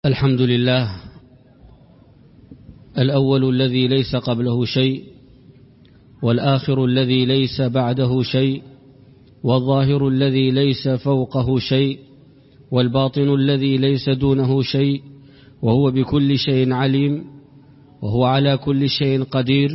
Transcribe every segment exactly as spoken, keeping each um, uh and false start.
الحمد لله الأول الذي ليس قبله شيء، والآخر الذي ليس بعده شيء، والظاهر الذي ليس فوقه شيء، والباطن الذي ليس دونه شيء، وهو بكل شيء عليم، وهو على كل شيء قدير.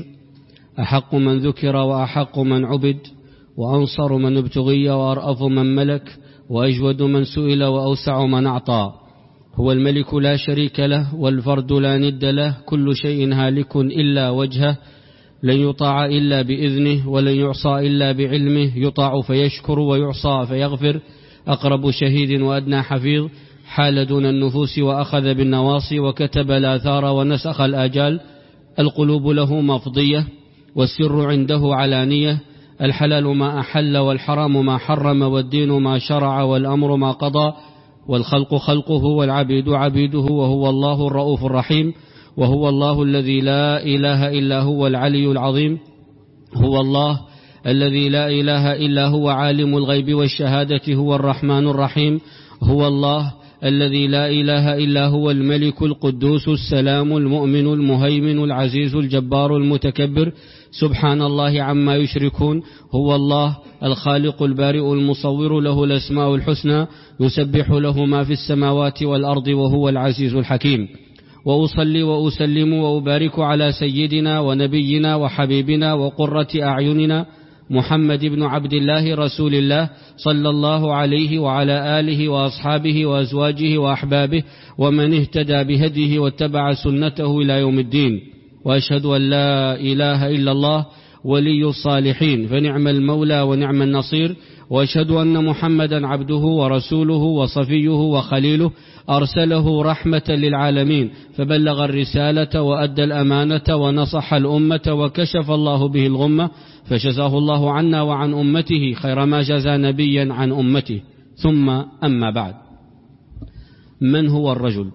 أحق من ذكر وأحق من عبد، وأنصر من ابتغي وأرأف من ملك، وأجود من سئل وأوسع من أعطى. هو الملك لا شريك له، والفرد لا ند له، كل شيء هالك إلا وجهه، لن يطاع إلا بإذنه، ولن يعصى إلا بعلمه، يطاع فيشكر ويعصى فيغفر، أقرب شهيد وأدنى حفيظ، حال دون النفوس وأخذ بالنواصي، وكتب الآثار ونسخ الآجال. القلوب له مفضية، والسر عنده علانية، الحلال ما أحل والحرام ما حرم، والدين ما شرع والأمر ما قضى، والخلق خلقه والعبيد عبيده، وهو الله الرؤوف الرحيم. وهو الله الذي لا إله إلا هو العلي العظيم. هو الله الذي لا إله إلا هو عالم الغيب والشهادة، هو الرحمن الرحيم. هو الله الذي لا إله إلا هو الملك القدوس السلام المؤمن المهيمن العزيز الجبار المتكبر، سبحان الله عما يشركون. هو الله الخالق البارئ المصور، له الأسماء الحسنى، يسبح له ما في السماوات والأرض، وهو العزيز الحكيم. وأصلي وأسلم وأبارك على سيدنا ونبينا وحبيبنا وقرة أعيننا محمد بن عبد الله رسول الله، صلى الله عليه وعلى آله وأصحابه وأزواجه وأحبابه، ومن اهتدى بهديه واتبع سنته إلى يوم الدين. وأشهد أن لا إله إلا الله ولي الصالحين، فنعم المولى ونعم النصير. وأشهد أن محمدا عبده ورسوله وصفيه وخليله، أرسله رحمة للعالمين، فبلغ الرسالة وأدى الأمانة ونصح الأمة، وكشف الله به الغمة، فجزاه الله عنا وعن أمته خير ما جزى نبيا عن أمته. ثم أما بعد، من هو الرجل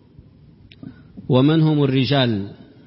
ومن هم الرجال؟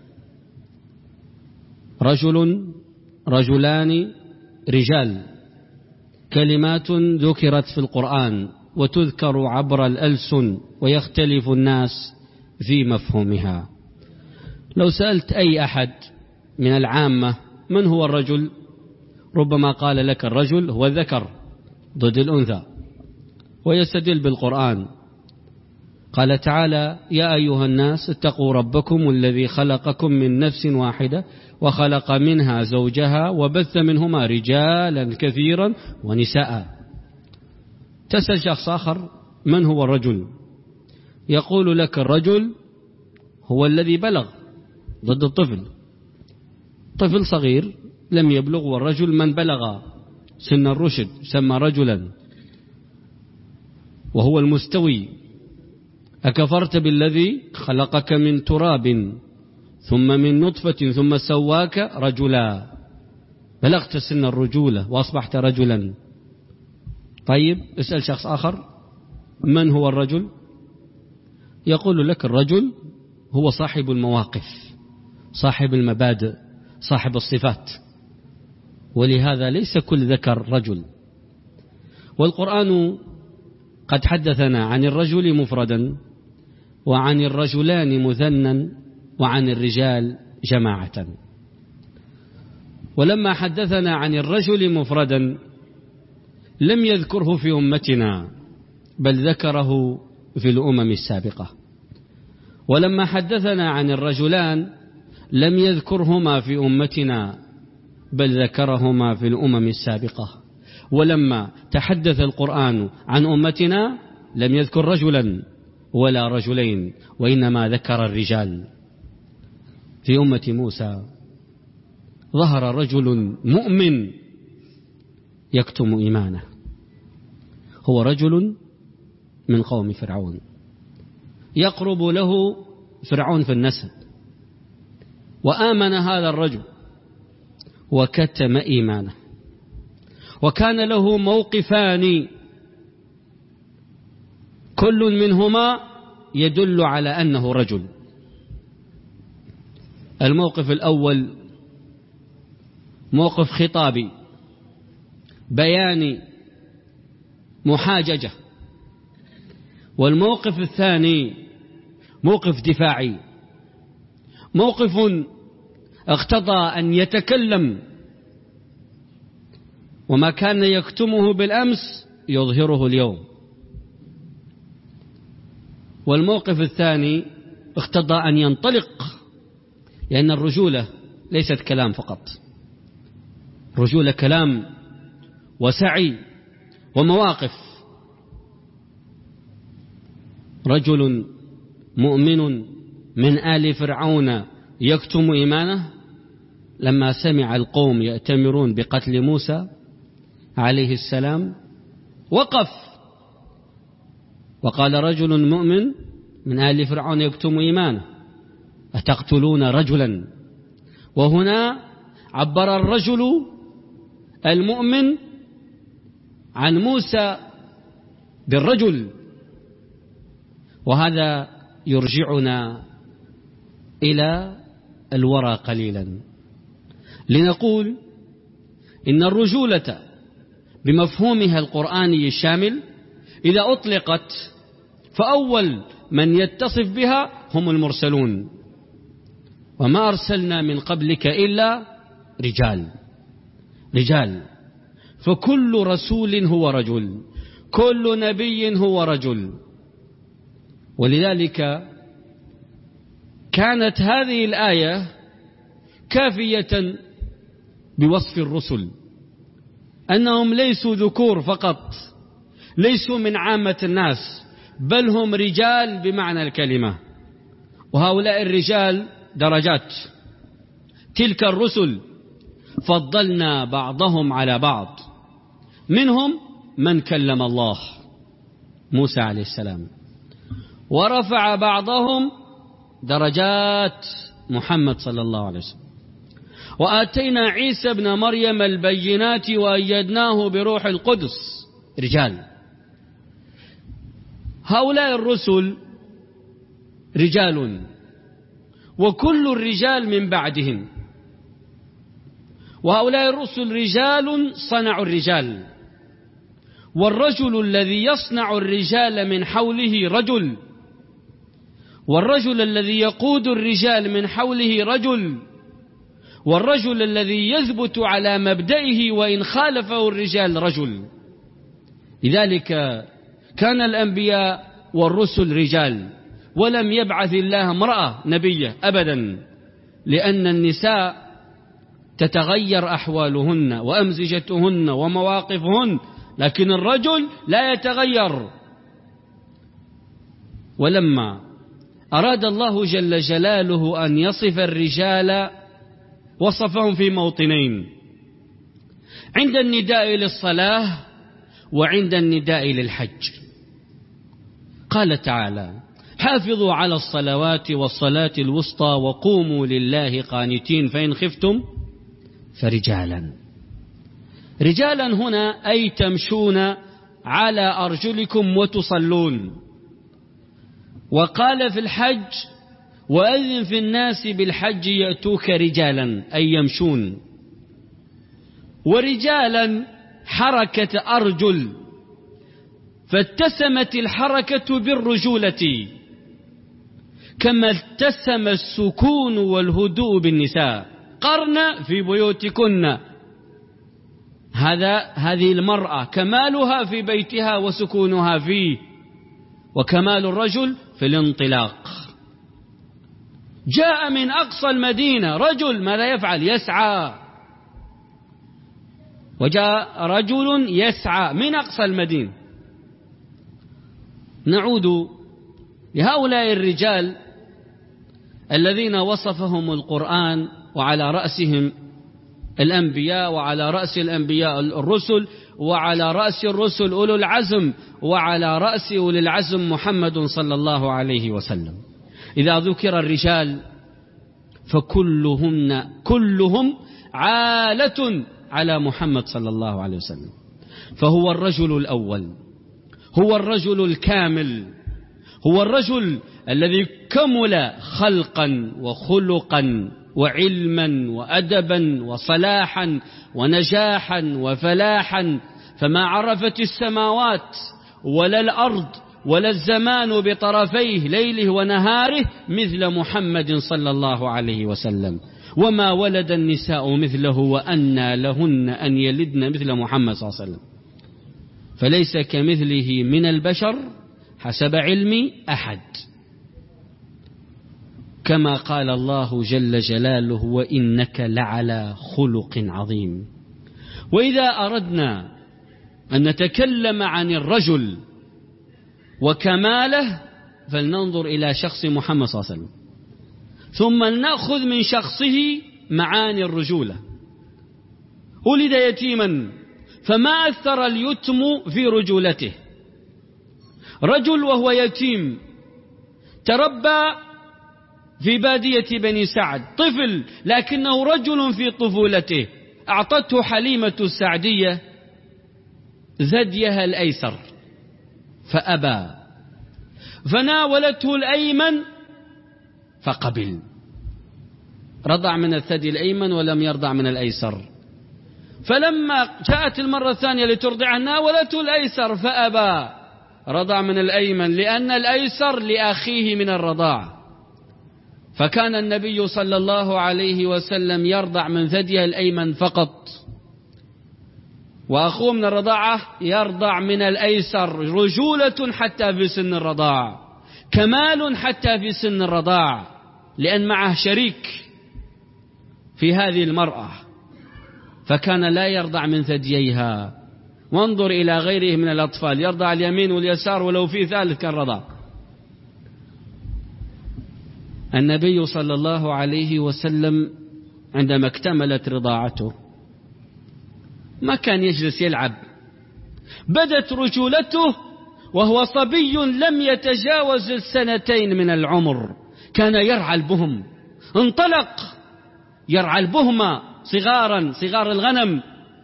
رجل، رجلان، رجال، كلمات ذكرت في القرآن وتذكر عبر الألسن، ويختلف الناس في مفهومها. لو سألت أي أحد من العامة من هو الرجل، ربما قال لك الرجل هو الذكر ضد الأنثى، ويستدل بالقرآن. قال تعالى: يا أيها الناس اتقوا ربكم الذي خلقكم من نفس واحدة، وخلق منها زوجها، وبث منهما رجالا كثيرا ونساء. تسأل شخص آخر من هو الرجل، يقول لك الرجل هو الذي بلغ ضد الطفل. طفل صغير لم يبلغ، والرجل من بلغ سن الرشد سمى رجلا، وهو المستوي. أكفرت بالذي خلقك من تراب ثم من نطفة ثم سواك رجلا، بلغت سن الرجولة وأصبحت رجلا. طيب اسأل شخص آخر من هو الرجل، يقول لك الرجل هو صاحب المواقف، صاحب المبادئ، صاحب الصفات. ولهذا ليس كل ذكر رجل. والقرآن قد حدثنا عن الرجل مفردا، وعن الرجلان مثنى، وعن الرجال جماعة. ولما حدثنا عن الرجل مفردا لم يذكره في أمتنا، بل ذكره في الأمم السابقة. ولما حدثنا عن الرجلان لم يذكرهما في أمتنا، بل ذكرهما في الأمم السابقة. ولما تحدث القرآن عن أمتنا لم يذكر رجلا ولا رجلين، وإنما ذكر الرجال. في أمة موسى ظهر رجل مؤمن يكتم إيمانه، هو رجل من قوم فرعون، يقرب له فرعون في النسب، وآمن هذا الرجل وكتم إيمانه. وكان له موقفان، كل منهما يدل على أنه رجل. الموقف الأول موقف خطابي بياني محاججة، والموقف الثاني موقف دفاعي، موقف اقتضى أن يتكلم، وما كان يكتمه بالأمس يظهره اليوم. والموقف الثاني اقتضى أن ينطلق، لأن الرجولة ليست كلام فقط، رجولة كلام وسعي ومواقف. رجل مؤمن من آل فرعون يكتم إيمانه لما سمع القوم يأتمرون بقتل موسى عليه السلام، وقف وقال رجل مؤمن من آل فرعون يكتم إيمانه أتقتلون رجلا. وهنا عبر الرجل المؤمن عن موسى بالرجل، وهذا يرجعنا إلى الورى قليلا لنقول إن الرجولة بمفهومها القرآني الشامل إذا أطلقت فأول من يتصف بها هم المرسلون، وما أرسلنا من قبلك إلا رجال رجال فكل رسول هو رجل، كل نبي هو رجل. ولذلك كانت هذه الآية كافية بوصف الرسل أنهم ليسوا ذكور فقط، ليسوا من عامة الناس، بل هم رجال بمعنى الكلمة. وهؤلاء الرجال درجات، تلك الرسل فضلنا بعضهم على بعض، منهم من كلم الله موسى عليه السلام، ورفع بعضهم درجات محمد صلى الله عليه وسلم، وآتينا عيسى ابن مريم البينات وأيدناه بروح القدس، رجال. هؤلاء الرسل رجال، وكل الرجال من بعدهم، وهؤلاء الرسل رجال صنعوا الرجال، والرجل الذي يصنع الرجال من حوله رجل، والرجل الذي يقود الرجال من حوله رجل، والرجل الذي يثبت على مبدئه وإن خالفه الرجال رجل. لذلك كان الأنبياء والرسل رجال، ولم يبعث الله امرأة نبية أبدا، لأن النساء تتغير أحوالهن وأمزجتهن ومواقفهن، لكن الرجل لا يتغير. ولما أراد الله جل جلاله أن يصف الرجال وصفهم في موطنين، عند النداء للصلاة وعند النداء للحج. قال تعالى: حافظوا على الصلوات والصلاة الوسطى وقوموا لله قانتين فإن خفتم فرجالا. رجالا هنا أي تمشون على أرجلكم وتصلون. وقال في الحج: وأذن في الناس بالحج يأتوك رجالا، أي يمشون. ورجالا حركة أرجل، فاتسمت الحركة بالرجولة كما اتسم السكون والهدوء بالنساء. قرن في بيوتكن، هذا هذه المرأة كمالها في بيتها وسكونها فيه، وكمال الرجل في الانطلاق. جاء من أقصى المدينة رجل، ماذا يفعل؟ يسعى. وجاء رجل يسعى من أقصى المدينة. نعود لهؤلاء الرجال الذين وصفهم القرآن، وعلى رأسهم الأنبياء، وعلى رأس الأنبياء الرسل، وعلى رأس الرسل أولو العزم، وعلى رأس أولي العزم محمد صلى الله عليه وسلم. إذا ذكر الرجال فكلهم كلهم عالة على محمد صلى الله عليه وسلم، فهو الرجل الأول، هو الرجل الكامل، هو الرجل الذي كمل خلقا وخلقا وعلما وأدبا وصلاحا ونجاحا وفلاحا، فما عرفت السماوات ولا الأرض ولا الزمان بطرفيه ليله ونهاره مثل محمد صلى الله عليه وسلم، وما ولد النساء مثله وأنى لهن أن يلدن مثل محمد صلى الله عليه وسلم، فليس كمثله من البشر حسب علمي أحد، كما قال الله جل جلاله وإنك لعلى خلق عظيم. وإذا أردنا أن نتكلم عن الرجل وكماله فلننظر إلى شخص محمد صلى الله عليه وسلم، ثم نأخذ من شخصه معاني الرجولة. ولد يتيما فما أثر اليتم في رجولته، رجل وهو يتيم تربى في بادية بني سعد، طفل لكنه رجل في طفولته، أعطته حليمة السعدية ثديها الأيسر فأبى، فناولته الأيمن فقبل، رضع من الثدي الأيمن ولم يرضع من الأيسر، فلما جاءت المرة الثانية لترضعه ناولته الأيسر فأبى، رضع من الأيمن لأن الأيسر لأخيه من الرضاع. فكان النبي صلى الله عليه وسلم يرضع من ثديه الأيمن فقط، وأخوه من الرضاعة يرضع من الأيسر، رجولة حتى في سن الرضاع، كمال حتى في سن الرضاع، لأن معه شريك في هذه المرأة، فكان لا يرضع من ثدييها. وانظر إلى غيره من الأطفال يرضع اليمين واليسار ولو في ثالث كان رضع. النبي صلى الله عليه وسلم عندما اكتملت رضاعته ما كان يجلس يلعب، بدت رجولته وهو صبي لم يتجاوز السنتين من العمر، كان يرعى البهم، انطلق يرعى البهمة صغارا صغار الغنم،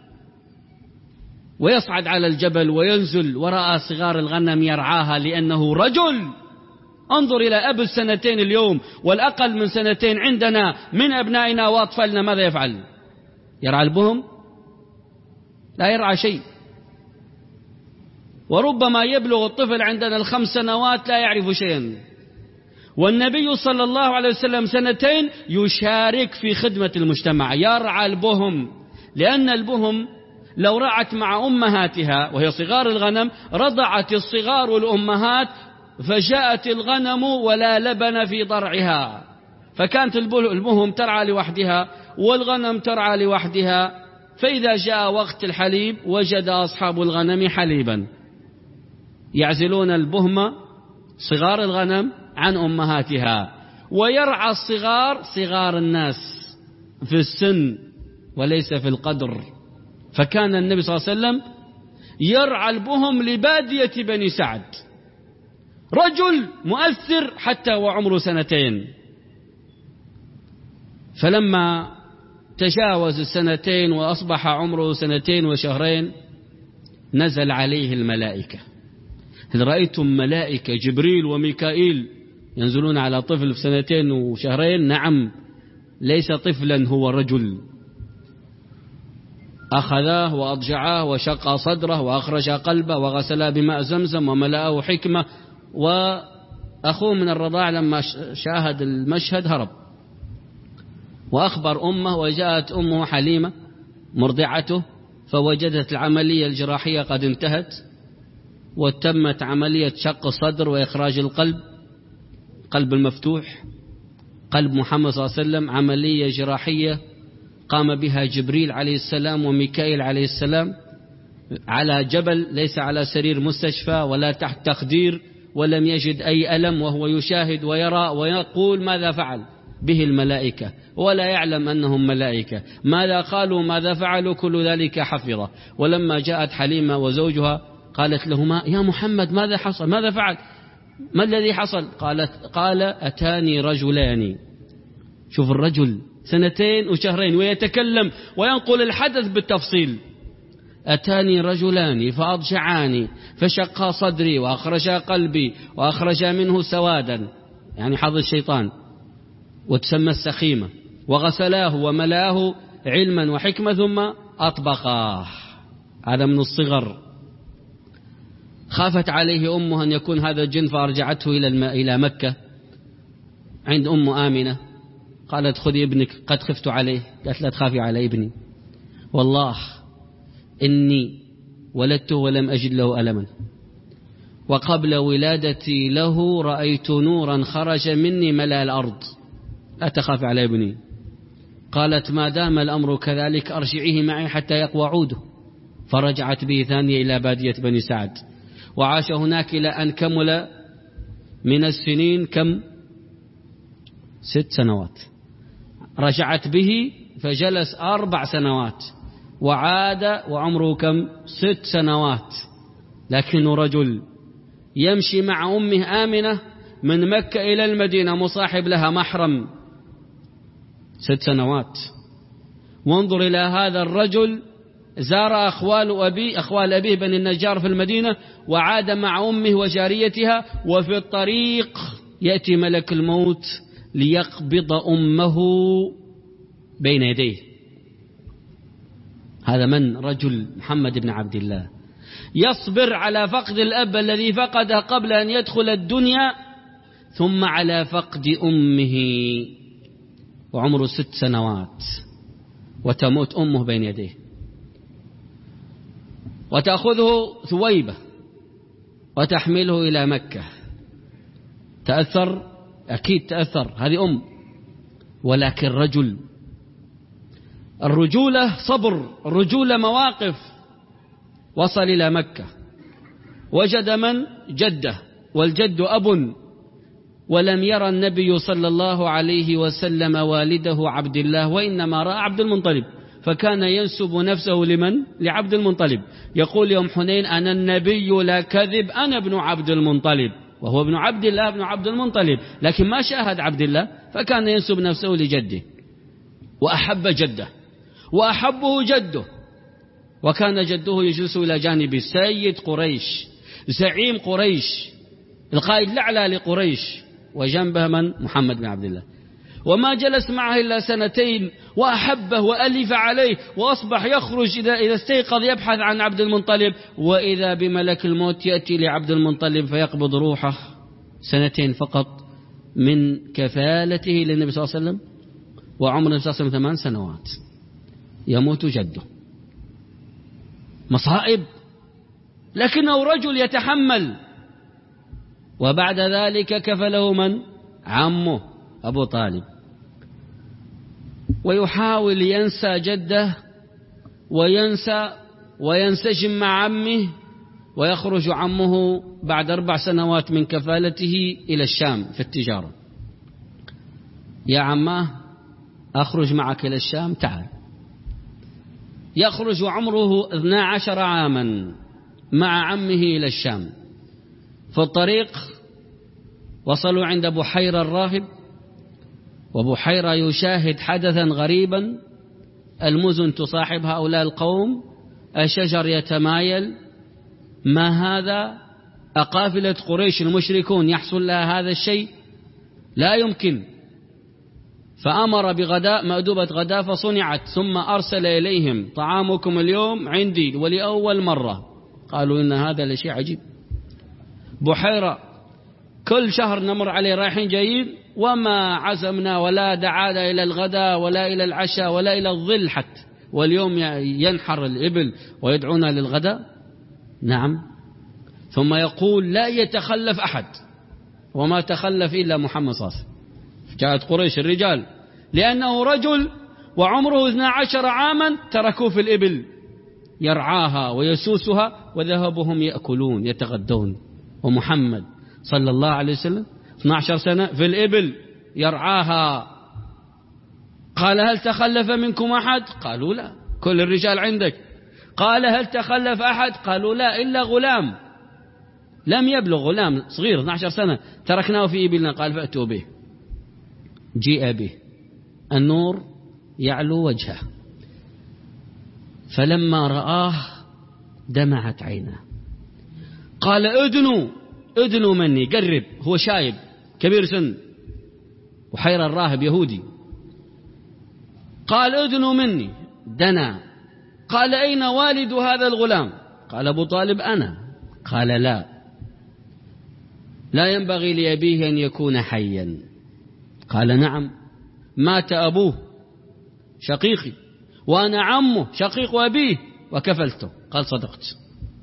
ويصعد على الجبل وينزل وراء صغار الغنم يرعاها لأنه رجل. انظر إلى أب السنتين اليوم والأقل من سنتين عندنا من أبنائنا وأطفالنا ماذا يفعل؟ يرعى البهم؟ لا يرعى شيء، وربما يبلغ الطفل عندنا الخمس سنوات لا يعرف شيئا، والنبي صلى الله عليه وسلم سنتين يشارك في خدمة المجتمع، يرعى البهم، لأن البهم لو رعت مع أمهاتها وهي صغار الغنم رضعت الصغار الأمهات فجاءت الغنم ولا لبن في ضرعها، فكانت البهم ترعى لوحدها والغنم ترعى لوحدها، فإذا جاء وقت الحليب وجد أصحاب الغنم حليبا، يعزلون البهمة صغار الغنم عن أمهاتها، ويرعى الصغار صغار الناس في السن وليس في القدر. فكان النبي صلى الله عليه وسلم يرعى البهم لبادية بني سعد، رجل مؤثر حتى وعمره سنتين. فلما تجاوز السنتين وأصبح عمره سنتين وشهرين نزل عليه الملائكة. هل رأيتم ملائكة جبريل وميكائيل ينزلون على طفل في سنتين وشهرين؟ نعم، ليس طفلا، هو رجل. أخذاه وأضجعاه وشق صدره وأخرج قلبه وغسله بماء زمزم وملأه حكمة. وأخوه من الرضاع لما شاهد المشهد هرب وأخبر أمه، وجاءت أمه حليمة مرضعته فوجدت العملية الجراحية قد انتهت وتمت عملية شق الصدر وإخراج القلب، قلب المفتوح، قلب محمد صلى الله عليه وسلم، عملية جراحية قام بها جبريل عليه السلام وميكائيل عليه السلام على جبل، ليس على سرير مستشفى ولا تحت تخدير، ولم يجد أي ألم، وهو يشاهد ويرى ويقول ماذا فعل به الملائكة، ولا يعلم أنهم ملائكة، ماذا قالوا ماذا فعلوا كل ذلك حفظه. ولما جاءت حليمة وزوجها قالت لهما يا محمد ماذا حصل، ماذا فعل، ما الذي حصل؟ قالت قال أتاني رجلان. شوف الرجل سنتين وشهرين ويتكلم وينقل الحدث بالتفصيل. أتاني رجلان فأضجعاني فشقا صدري وأخرجا قلبي وأخرجا منه سوادا، يعني حظ الشيطان، وتسمى السخيمة، وغسلاه وملاه علما وحكمة ثم أطبقاه. هذا من الصغر. خافت عليه أمه أن يكون هذا الجن فأرجعته إلى مكة عند أم آمنة. قالت خذي ابنك قد خفت عليه. قالت لا تخافي على ابني، والله إني ولدته ولم أجد له ألما، وقبل ولادتي له رأيت نورا خرج مني ملأ الأرض، لا تخافي على ابني. قالت ما دام الأمر كذلك أرجعيه معي حتى يقوى عوده. فرجعت به ثانية إلى بادية بني سعد، وعاش هناك إلى أن كمل من السنين كم؟ ست سنوات. رجعت به فجلس أربع سنوات، وعاد وعمره كم؟ ست سنوات. لكنه رجل يمشي مع أمه آمنة من مكة إلى المدينة مصاحب لها محرم، ست سنوات. وانظر إلى هذا الرجل، زار أخوال أبي أخوال أبيه بني النجار في المدينة، وعاد مع أمه وجاريتها، وفي الطريق يأتي ملك الموت ليقبض أمه بين يديه. هذا من؟ رجل محمد بن عبد الله يصبر على فقد الأب الذي فقده قبل أن يدخل الدنيا، ثم على فقد أمه وعمره ست سنوات، وتموت أمه بين يديه، وتأخذه ثويبة وتحمله إلى مكة. تأثر؟ أكيد تأثر، هذه أم. ولكن رجل، الرجولة صبر، الرجولة مواقف. وصل إلى مكة، وجد من؟ جده، والجد أب، ولم يرى النبي صلى الله عليه وسلم والده عبد الله، وإنما رأى عبد المطلب، فكان ينسب نفسه لمن؟ لعبد المطلب. يقول يوم حنين أنا النبي لا كذب، أنا ابن عبد المطلب، وهو ابن عبد الله ابن عبد المطلب، لكن ما شاهد عبد الله، فكان ينسب نفسه لجده، وأحب جده وأحبه جده. وكان جده يجلس إلى جانب سيد قريش، زعيم قريش، القائد الأعلى لقريش، وجنبه من؟ محمد بن عبد الله. وما جلس معه إلا سنتين، وأحبه وألف عليه، وأصبح يخرج إذا إذا استيقظ يبحث عن عبد المطلب، وإذا بملك الموت يأتي لعبد المطلب فيقبض روحه. سنتين فقط من كفالته للنبي صلى الله عليه وسلم، وعمر النبي صلى الله عليه وسلم ثمان سنوات، يموت جده. مصائب، لكنه رجل يتحمل. وبعد ذلك كفله من؟ عمه أبو طالب، ويحاول ينسى جده وينسى وينسجم مع عمه، ويخرج عمه بعد أربع سنوات من كفالته إلى الشام في التجارة. يا عماه أخرج معك إلى الشام، تعال. يخرج عمره اثني عشر عاما مع عمه إلى الشام. في الطريق وصلوا عند بحيرة الراهب، وبحيرة يشاهد حدثا غريبا، المزن تصاحب هؤلاء القوم، الشجر يتمايل، ما هذا؟ أقافلة قريش المشركون يحصل لها هذا الشيء؟ لا يمكن. فأمر بغداء، مأدوبة غداء فصنعت، ثم أرسل إليهم طعامكم اليوم عندي ولأول مرة. قالوا إن هذا لشيء عجيب. بحيرة كل شهر نمر عليه رايحين جايين، وما عزمنا ولا دعانا إلى الغداء ولا إلى العشاء ولا إلى الظل حتى، واليوم ينحر الإبل ويدعونا للغداء. نعم. ثم يقول لا يتخلف أحد، وما تخلف إلا محمد صلى الله عليه وسلم. جاءت قريش الرجال، لأنه رجل وعمره اثني عشر عاما، تركوه في الإبل يرعاها ويسوسها، وذهبهم يأكلون يتغدون، ومحمد صلى الله عليه وسلم اثني عشر سنة في الإبل يرعاها. قال هل تخلف منكم أحد؟ قالوا لا، كل الرجال عندك. قال هل تخلف أحد؟ قالوا لا إلا غلام لم يبلغ، غلام صغير اثني عشر سنة تركناه في إبلنا. قال فأتوا به. جيء به، النور يعلو وجهه، فلما رآه دمعت عيناه. قال ادنوا ادنوا مني، قرب. هو شايب كبير سن، وحير الراهب يهودي. قال ادنوا مني، دنا. قال أين والد هذا الغلام؟ قال أبو طالب أنا. قال لا، لا ينبغي لأبيه أن يكون حيا. قال نعم، مات أبوه شقيقي وأنا عمه شقيق أبيه وكفلته. قال صدقت.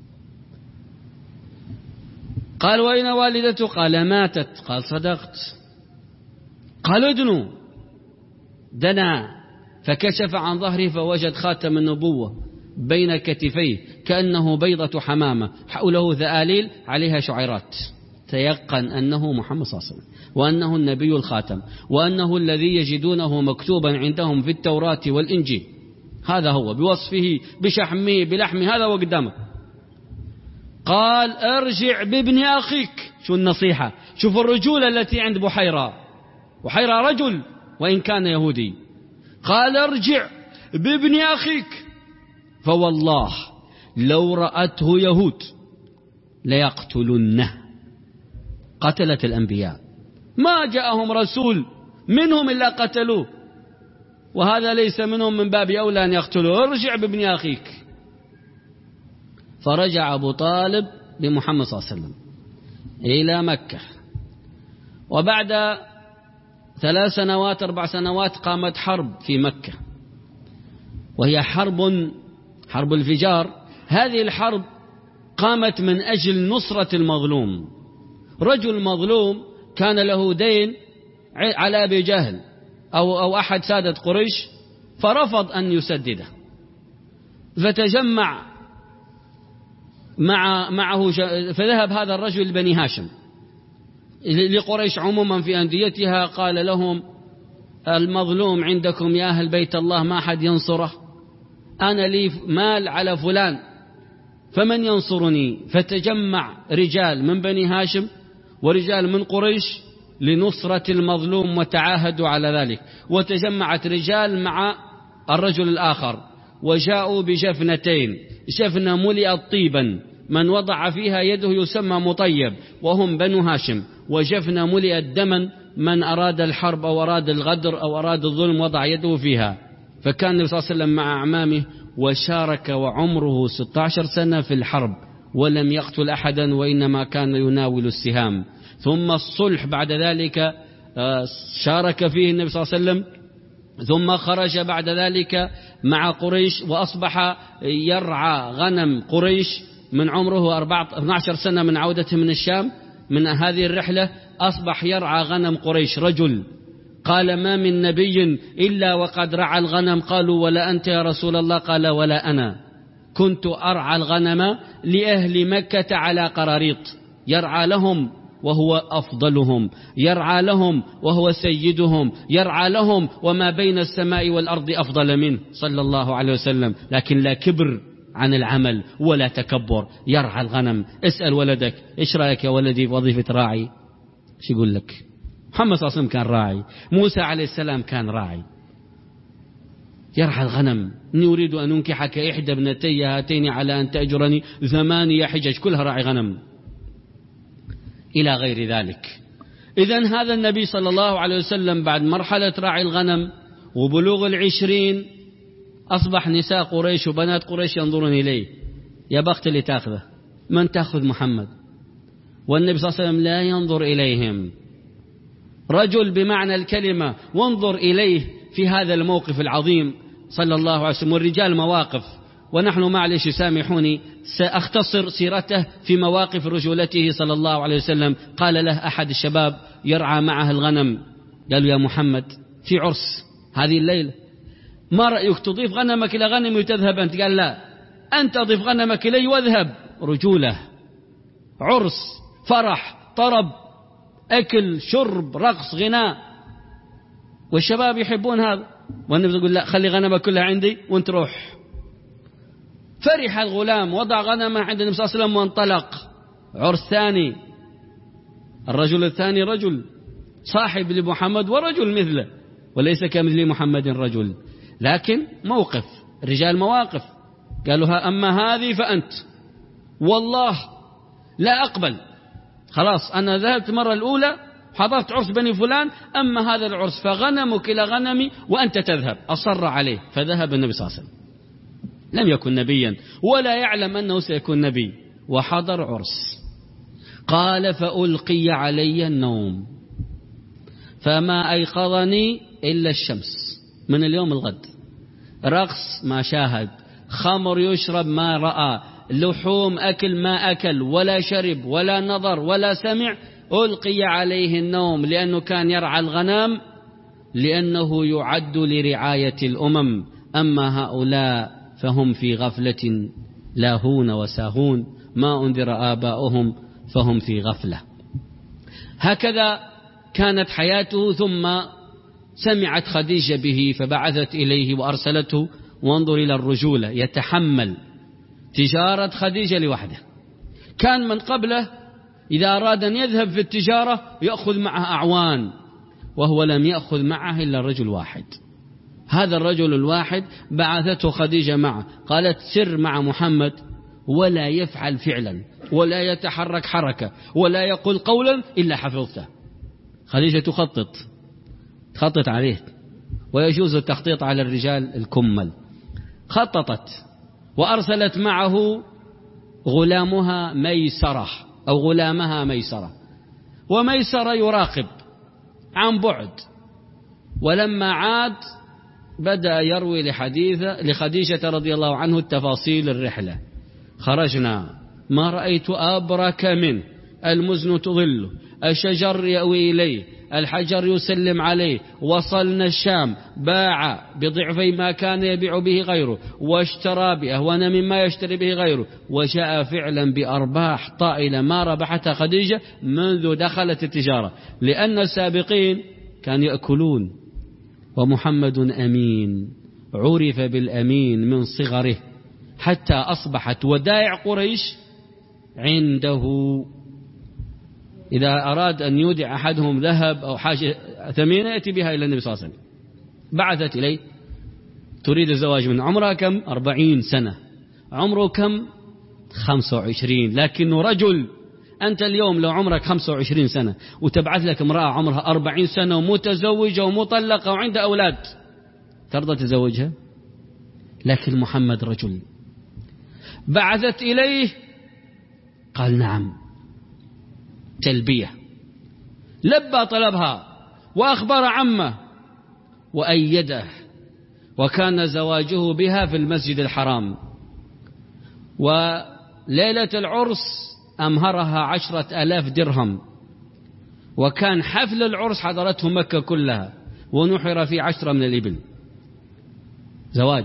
قال وأين والدته؟ قال ماتت. قال صدقت. قال ادنوا. دنا فكشف عن ظهره فوجد خاتم النبوة بين كتفيه كأنه بيضة حمامة، حوله ذآليل عليها شعيرات. تيقن أنه محمد صلى الله عليه وسلم، وأنه النبي الخاتم، وأنه الذي يجدونه مكتوبا عندهم في التوراة والإنجيل. هذا هو بوصفه بشحمه بلحمه، هذا وقدامه. قال ارجع بابن أخيك. شو النصيحة؟ شوف الرجولة التي عند بحيرة. بحيرة رجل وإن كان يهودي. قال ارجع بابن أخيك، فوالله لو رأته يهود ليقتلنه. قتلت الأنبياء، ما جاءهم رسول منهم إلا قتلوه، وهذا ليس منهم من باب أولى أن يقتلوه. ارجع بابن أخيك. فرجع أبو طالب بمحمد صلى الله عليه وسلم إلى مكة. وبعد ثلاث سنوات أربع سنوات قامت حرب في مكة، وهي حرب حرب الفجار. هذه الحرب قامت من أجل نصرة المظلوم. رجل مظلوم كان له دين على أبي جهل أو, أو أحد سادة قريش، فرفض أن يسدده، فتجمع مع معه فذهب هذا الرجل لبني هاشم لقريش عموما في أنديتها. قال لهم المظلوم عندكم يا أهل بيت الله ما أحد ينصره، أنا لي مال على فلان فمن ينصرني؟ فتجمع رجال من بني هاشم ورجال من قريش لنصرة المظلوم وتعاهدوا على ذلك. وتجمعت رجال مع الرجل الآخر وجاءوا بجفنتين، جفنة ملئت طيبا من وضع فيها يده يسمى مطيب وهم بنو هاشم، وجفنة ملئت دما من أراد الحرب أو أراد الغدر أو أراد الظلم وضع يده فيها. فكان النبي صلى الله عليه وسلم مع أعمامه وشارك وعمره ستة عشر سنة في الحرب ولم يقتل أحدا، وإنما كان يناول السهام. ثم الصلح بعد ذلك شارك فيه النبي صلى الله عليه وسلم، ثم خرج بعد ذلك مع قريش وأصبح يرعى غنم قريش من عمره اثنتي عشرة سنة من عودته من الشام. من هذه الرحلة أصبح يرعى غنم قريش. رجل قال ما من نبي إلا وقد رعى الغنم. قالوا ولا أنت يا رسول الله؟ قال ولا أنا، كنت أرعى الغنم لأهل مكة على قراريط، يرعى لهم وهو أفضلهم، يرعى لهم وهو سيدهم، يرعى لهم وما بين السماء والأرض أفضل منه صلى الله عليه وسلم. لكن لا كبر عن العمل ولا تكبر، يرعى الغنم. اسأل ولدك إيش رأيك يا ولدي في وظيفة راعي؟ إيش يقول لك؟ محمد صلى الله عليه وسلم كان راعي، موسى عليه السلام كان راعي، يرعى الغنم. إني أريد أن أنكحك إحدى ابنتي هاتين على أن تأجرني ثمانية حجج، كلها راعي غنم، إلى غير ذلك. إذن هذا النبي صلى الله عليه وسلم بعد مرحلة راعي الغنم وبلوغ العشرين أصبح نساء قريش وبنات قريش ينظرون إليه، يا بخت اللي تأخذه، من تأخذ محمد؟ والنبي صلى الله عليه وسلم لا ينظر إليهم. رجل بمعنى الكلمة، وانظر إليه في هذا الموقف العظيم صلى الله عليه وسلم. والرجال مواقف، ونحن معلش سامحوني سأختصر سيرته في مواقف رجولته صلى الله عليه وسلم. قال له أحد الشباب يرعى معه الغنم، قالوا يا محمد في عرس هذه الليلة، ما رأيك تضيف غنمك إلى غنمي وتذهب أنت؟ قال لا، أنت أضيف غنمك إلي واذهب. رجولة، عرس، فرح، طرب، أكل، شرب، رقص، غناء، والشباب يحبون هذا. والنبي يقول لا، خلي غنمك كلها عندي وانت روح. فرح الغلام، وضع غنمه عند النبي صلى الله عليه وسلم وانطلق. عرس ثاني، الرجل الثاني رجل صاحب لمحمد ورجل مثله، وليس كمثل محمد رجل، لكن موقف، رجال مواقف. قالوا ها أما هذه فأنت والله لا أقبل، خلاص أنا ذهبت المرة الأولى حضرت عرس بني فلان، أما هذا العرس فغنمك إلى غنمي وأنت تذهب. أصر عليه فذهب النبي صلى الله عليه وسلم. لم يكن نبيا ولا يعلم أنه سيكون نبي، وحضر عرس. قال فألقي علي النوم فما أيقظني إلا الشمس من اليوم الغد. رقص ما شاهد، خمر يشرب ما رأى، لحوم أكل ما أكل ولا شرب ولا نظر ولا سمع. ألقي عليه النوم لأنه كان يرعى الغنم، لأنه يعد لرعاية الأمم. أما هؤلاء فهم في غفلة لاهون وساهون، ما أنذر آباؤهم فهم في غفلة. هكذا كانت حياته. ثم سمعت خديجة به فبعثت إليه وأرسلته. وانظر إلى الرجولة، يتحمل تجارة خديجة لوحده. كان من قبله إذا أراد أن يذهب في التجارة يأخذ معه أعوان، وهو لم يأخذ معه إلا رجل واحد. هذا الرجل الواحد بعثته خديجة معه، قالت سر مع محمد ولا يفعل فعلا ولا يتحرك حركة ولا يقول قولا إلا حفظته. خديجة تخطط تخطط عليه، ويجوز التخطيط على الرجال الكمل. خططت وأرسلت معه غلامها ميسرة أو غلامها ميسرة، وميسرة يراقب عن بعد. ولما عاد بدأ يروي لحديثة لخديجة رضي الله عنه التفاصيل الرحلة. خرجنا ما رأيت أبرك منه، المزن تظله، الشجر يأوي إليه، الحجر يسلم عليه. وصلنا الشام، باع بضعفي ما كان يبيع به غيره، واشترى بأهون مما يشتري به غيره، وجاء فعلا بأرباح طائلة ما ربحتها خديجة منذ دخلت التجارة، لأن السابقين كانوا يأكلون. ومحمد أمين، عرف بالأمين من صغره حتى أصبحت ودائع قريش عنده. إذا أراد أن يودع أحدهم ذهب أو حاجة ثمينة يأتي بها إلى النبي صلى الله عليه وسلم. بعثت إليه تريد الزواج من عمرها كم؟ أربعين سنة. عمره كم؟ خمسة وعشرين. لكنه رجل. أنت اليوم لو عمرك خمسة وعشرين سنة وتبعث لك امرأة عمرها أربعين سنة ومتزوجة ومطلقة وعندها أولاد، ترضى تزوجها؟ لكن محمد رجل. بعثت إليه قال نعم، تلبية، لبى طلبها وأخبر عمه وأيده. وكان زواجه بها في المسجد الحرام، وليلة العرس أمهرها عشرة ألاف درهم، وكان حفل العرس حضرته مكة كلها، ونحر في عشرة من الإبل. زواج.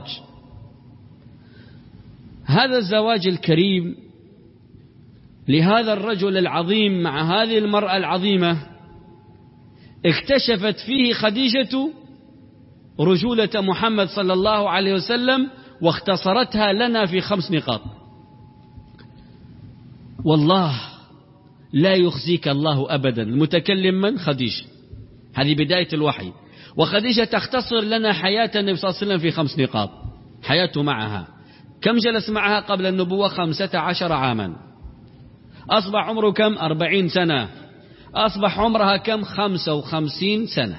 هذا الزواج الكريم لهذا الرجل العظيم مع هذه المرأة العظيمة اكتشفت فيه خديجة رجولة محمد صلى الله عليه وسلم، واختصرتها لنا في خمس نقاط. والله لا يخزيك الله أبدا. المتكلم من؟ خديجة. هذه بداية الوحي. وخديجة تختصر لنا حياة النبي صلى الله عليه وسلم في خمس نقاط. حياته معها، كم جلس معها قبل النبوة؟ خمسة عشر عاما. أصبح عمره كم؟ أربعين سنة. أصبح عمرها كم؟ خمسة وخمسين سنة.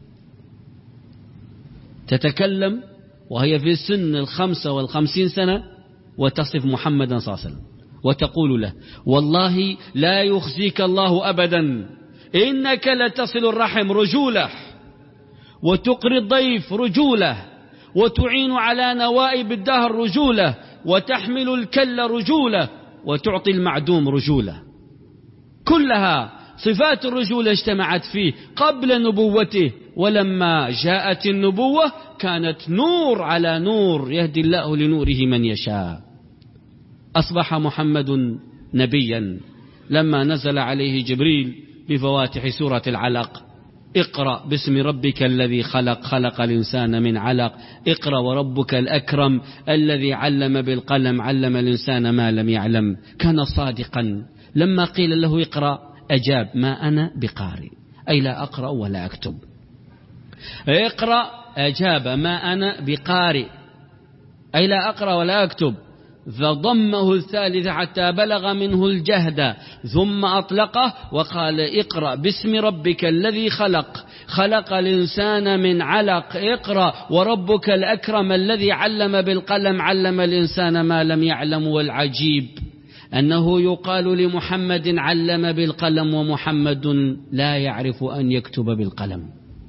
تتكلم وهي في سن الخمسة والخمسين سنة وتصف محمدا صلى الله عليه وسلم وتقول له والله لا يخزيك الله أبدا، إنك لتصل الرحم رجولة، وتقري الضيف رجولة، وتعين على نوائب الدهر رجولة، وتحمل الكل رجولة، وتعطي المعدوم رجولة. كلها صفات الرجولة اجتمعت فيه قبل نبوته، ولما جاءت النبوة كانت نور على نور، يهدي الله لنوره من يشاء. أصبح محمد نبيا لما نزل عليه جبريل بفواتح سورة العلق: اقرأ باسم ربك الذي خلق، خلق الإنسان من علق، اقرأ وربك الأكرم الذي علم بالقلم، علم الإنسان ما لم يعلم. كان صادقا لما قيل له اقرأ أجاب: ما أنا بقارئ، أي لا أقرأ ولا أكتب. اقرأ أجاب: ما أنا بقارئ، أي لا أقرأ ولا أكتب. فضمه الثالث حتى بلغ منه الجهد، ثم أطلقه وقال: اقرأ باسم ربك الذي خلق، خلق الإنسان من علق، اقرأ وربك الأكرم الذي علم بالقلم، علم الإنسان ما لم يعلم. والعجيب أنه يقال لمحمد علم بالقلم ومحمد لا يعرف أن يكتب بالقلم،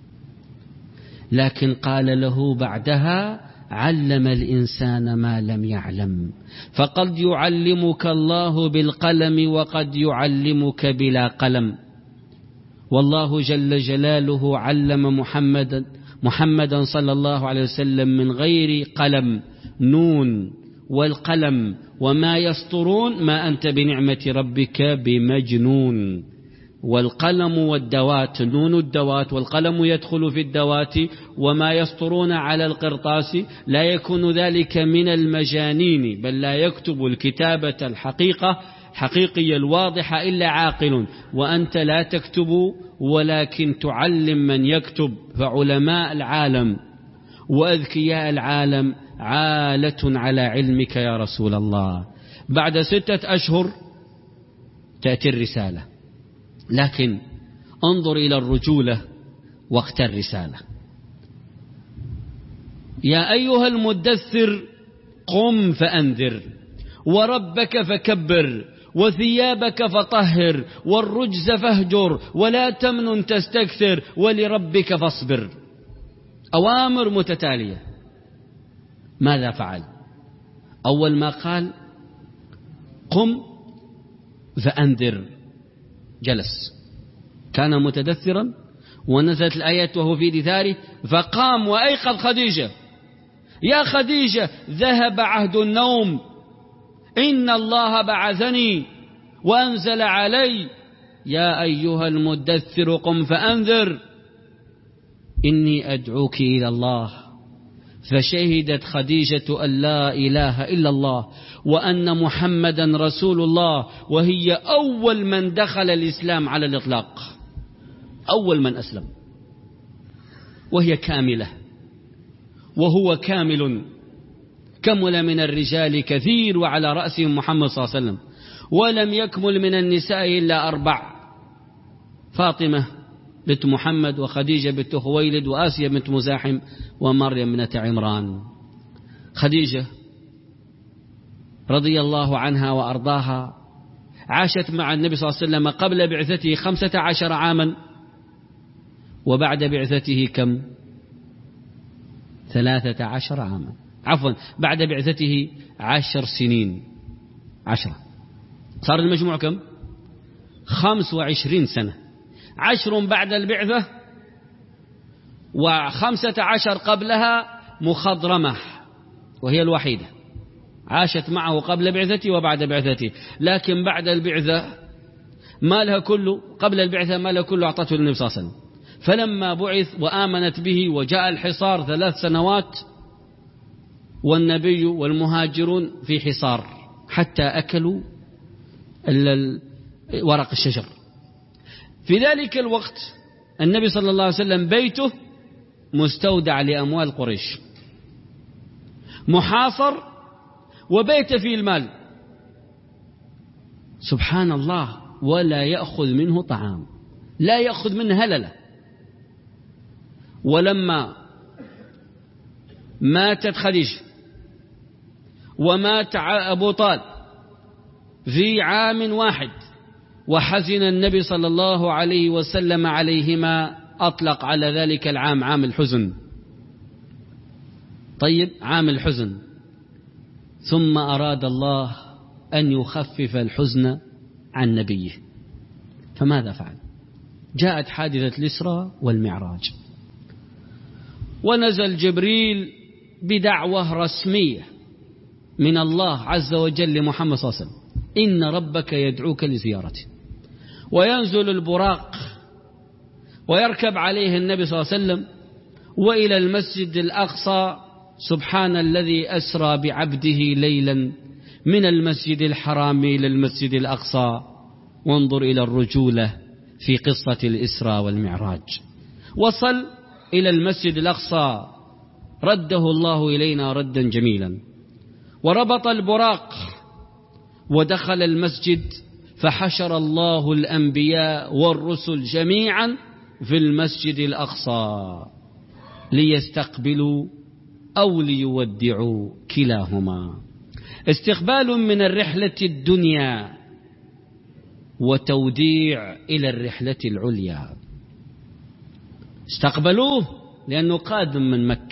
لكن قال له بعدها علم الإنسان ما لم يعلم، فقد يعلمك الله بالقلم وقد يعلمك بلا قلم. والله جل جلاله علم محمدا محمدا صلى الله عليه وسلم من غير قلم، نون والقلم وما يسطرون ما أنت بنعمة ربك بمجنون. والقلم والدوات، نون الدوات والقلم يدخل في الدوات، وما يسطرون على القرطاس لا يكون ذلك من المجانين، بل لا يكتب الكتابة الحقيقة حقيقية الواضحة إلا عاقل، وأنت لا تكتب ولكن تعلم من يكتب. فعلماء العالم وأذكياء العالم عالة على علمك يا رسول الله. بعد ستة أشهر تأتي الرسالة، لكن انظر إلى الرجولة وقت الرسالة. يا أيها المدثر قم فأنذر، وربك فكبر، وثيابك فطهر، والرجز فاهجر، ولا تمنن تستكثر، ولربك فاصبر. أوامر متتالية. ماذا فعل؟ أول ما قال قم فأنذر جلس، كان متدثرا ونزلت الآية وهو في دثاره، فقام وأيقظ خديجة: يا خديجة ذهب عهد النوم، إن الله بعثني وأنزل علي يا أيها المدثر قم فأنذر إني أدعوك إلى الله. فشهدت خديجة أن لا إله إلا الله وأن محمدا رسول الله، وهي أول من دخل الإسلام على الإطلاق، أول من أسلم، وهي كاملة وهو كامل. كمل من الرجال كثير وعلى رأسهم محمد صلى الله عليه وسلم، ولم يكمل من النساء إلا أربع: فاطمة بنت محمد، وخديجة بنت خويلد، وآسيا بنت مزاحم، ومريم بنت عمران. خديجة رضي الله عنها وأرضاها عاشت مع النبي صلى الله عليه وسلم قبل بعثته خمسة عشر عاما، وبعد بعثته كم؟ ثلاثة عشر عاما، عفوا بعد بعثته عشر سنين، عشرة، صار المجموع كم؟ خمس وعشرين سنة. عشر بعد البعثة وخمسة عشر قبلها مخضرمة، وهي الوحيدة عاشت معه قبل بعثته وبعد بعثته، لكن بعد البعثة ما لها كله، قبل البعثة ما لها كله أعطته للنبي صلى الله عليه وسلم. فلما بعث وآمنت به وجاء الحصار ثلاث سنوات، والنبي والمهاجرون في حصار حتى أكلوا ورق الشجر. في ذلك الوقت النبي صلى الله عليه وسلم بيته مستودع لأموال قريش، محاصر، وبيت فيه المال، سبحان الله، ولا يأخذ منه طعام، لا يأخذ منه هللة. ولما ماتت خديجة ومات أبو طالب في عام واحد، وحزن النبي صلى الله عليه وسلم عليهما، أطلق على ذلك العام عام الحزن. طيب، عام الحزن. ثم أراد الله أن يخفف الحزن عن نبيه، فماذا فعل؟ جاءت حادثة الإسراء والمعراج، ونزل جبريل بدعوة رسمية من الله عز وجل لمحمد صلى الله عليه وسلم: إن ربك يدعوك لزيارته. وينزل البراق ويركب عليه النبي صلى الله عليه وسلم وإلى المسجد الأقصى. سبحان الذي أسرى بعبده ليلا من المسجد الحرام إلى المسجد الأقصى. وانظر إلى الرجولة في قصة الإسراء والمعراج. وصل إلى المسجد الأقصى، رده الله إلينا ردا جميلا، وربط البراق ودخل المسجد، فحشر الله الأنبياء والرسل جميعا في المسجد الأقصى ليستقبلوا أو ليودعوا كلاهما. استقبال من الرحلة الدنيا وتوديع إلى الرحلة العليا. استقبلوه لأنه قادم من مكة،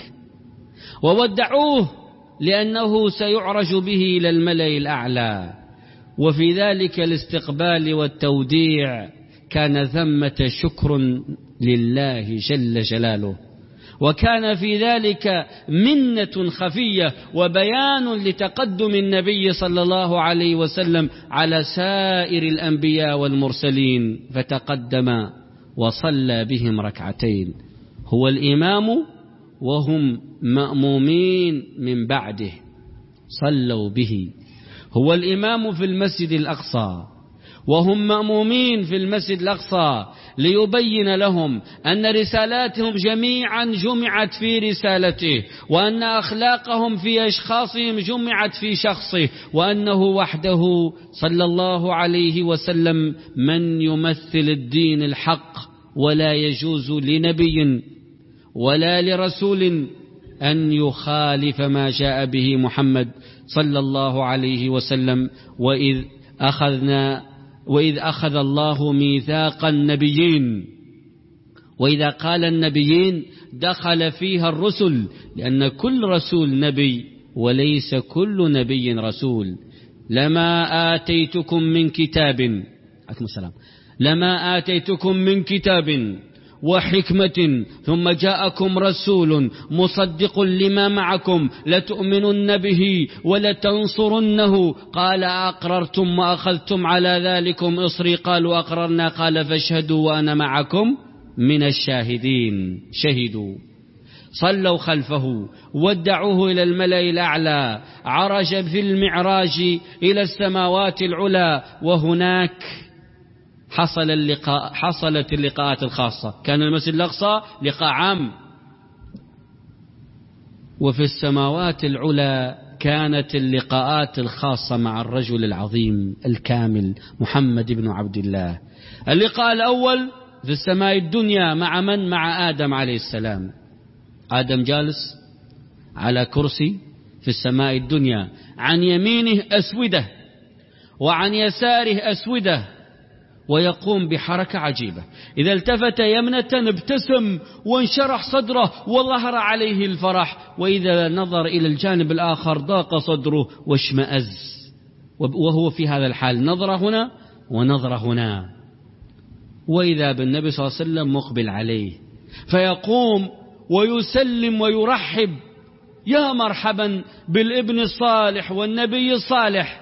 وودعوه لأنه سيعرج به إلى الملأ الأعلى. وفي ذلك الاستقبال والتوديع كان ثمة شكر لله جل جلاله، وكان في ذلك منة خفية وبيان لتقدم النبي صلى الله عليه وسلم على سائر الأنبياء والمرسلين، فتقدم وصلى بهم ركعتين، هو الإمام وهم مأمومين من بعده، صلوا به. هو الإمام في المسجد الأقصى وهم مأمومين في المسجد الأقصى، ليبين لهم أن رسالاتهم جميعا جمعت في رسالته، وأن أخلاقهم في أشخاصهم جمعت في شخصه، وأنه وحده صلى الله عليه وسلم من يمثل الدين الحق، ولا يجوز لنبي ولا لرسول أن يخالف ما جاء به محمد صلى الله عليه وسلم. وإذ أخذنا وإذ أخذ الله ميثاق النبيين، وإذا قال النبيين دخل فيها الرسل، لأن كل رسول نبي وليس كل نبي رسول. لما آتيتكم من كتاب عليكم السلام لما آتيتكم من كتاب وحكمة ثم جاءكم رسول مصدق لما معكم لتؤمنن به ولتنصرنه قال أقررتم وأخذتم على ذلكم إصري قالوا أقررنا قال فاشهدوا وأنا معكم من الشاهدين. شهدوا، صلوا خلفه، ودعوه إلى الملأ الأعلى، عرج في المعراج إلى السماوات العلى، وهناك حصل اللقاء حصلت اللقاءات الخاصة. كان المسجد الأقصى لقاء عام، وفي السماوات العلى كانت اللقاءات الخاصة مع الرجل العظيم الكامل محمد بن عبد الله. اللقاء الأول في السماء الدنيا مع من؟ مع آدم عليه السلام. آدم جالس على كرسي في السماء الدنيا، عن يمينه أسودة وعن يساره أسودة، ويقوم بحركة عجيبة. إذا التفت يمنة ابتسم وانشرح صدره وظهر عليه الفرح، وإذا نظر إلى الجانب الآخر ضاق صدره واشمأز، وهو في هذا الحال، نظر هنا ونظر هنا. وإذا بالنبي صلى الله عليه وسلم مقبل عليه، فيقوم ويسلم ويرحب، يا مرحبا بالابن الصالح والنبي الصالح.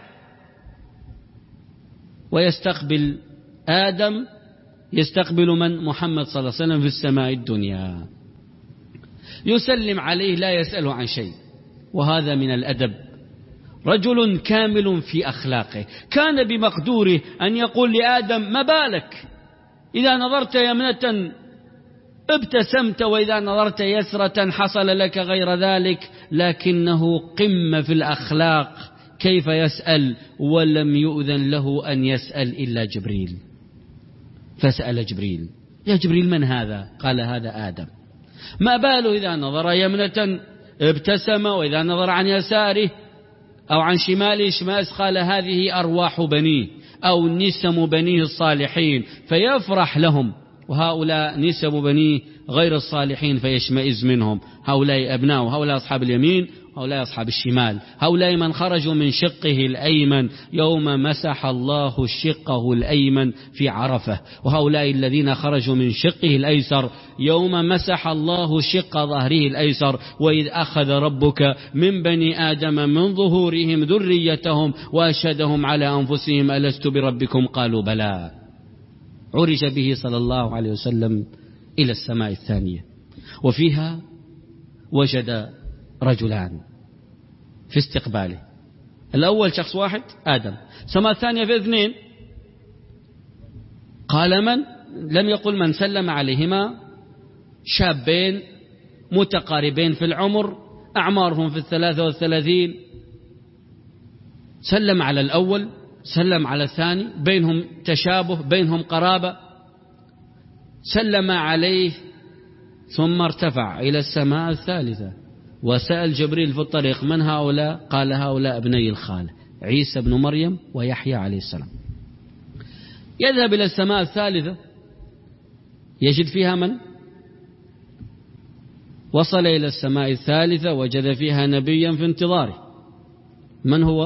ويستقبل آدم، يستقبل من؟ محمد صلى الله عليه وسلم في السماء الدنيا، يسلم عليه لا يسأله عن شيء. وهذا من الأدب، رجل كامل في أخلاقه. كان بمقدوره أن يقول لآدم ما بالك، إذا نظرت يمنة ابتسمت وإذا نظرت يسرة حصل لك غير ذلك، لكنه قمة في الأخلاق. كيف يسأل ولم يؤذن له أن يسأل إلا جبريل؟ فسأل جبريل يا جبريل من هذا؟ قال هذا آدم. ما باله إذا نظر يمنة ابتسم وإذا نظر عن يساره أو عن شماله اشمأز؟ قال هذه أرواح بنيه أو نسم بنيه الصالحين، فيفرح لهم. وهؤلاء نسب بنيه غير الصالحين فيشمئز منهم. هؤلاء أبناء، هؤلاء أصحاب اليمين، هؤلاء أصحاب الشمال. هؤلاء من خرجوا من شقه الأيمن يوم مسح الله شقه الأيمن في عرفة، وهؤلاء الذين خرجوا من شقه الأيسر يوم مسح الله شق ظهره الأيسر. وإذ أخذ ربك من بني آدم من ظهورهم ذريتهم وأشهدهم على أنفسهم ألست بربكم قالوا بلى. عرج به صلى الله عليه وسلم إلى السماء الثانية، وفيها وجد رجلان في استقباله. الأول شخص واحد آدم، السماء الثانية في اثنين. قال من؟ لم يقل من. سلم عليهما شابين متقاربين في العمر، أعمارهم في الثلاثة والثلاثين. سلم على الأول، سلم على الثاني، بينهم تشابه، بينهم قرابة. سلم عليه ثم ارتفع إلى السماء الثالثة، وسأل جبريل في الطريق من هؤلاء؟ قال هؤلاء ابني الخالة عيسى بن مريم ويحيى عليه السلام. يذهب إلى السماء الثالثة يجد فيها من؟ وصل إلى السماء الثالثة وجد فيها نبيا في انتظاره. من هو؟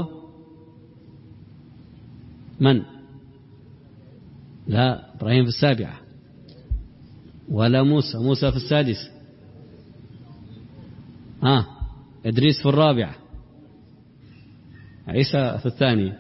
من؟ لا، إبراهيم في السابعة. ولا موسى، موسى في السادسة. آه إدريس في الرابعة، عيسى في الثانية.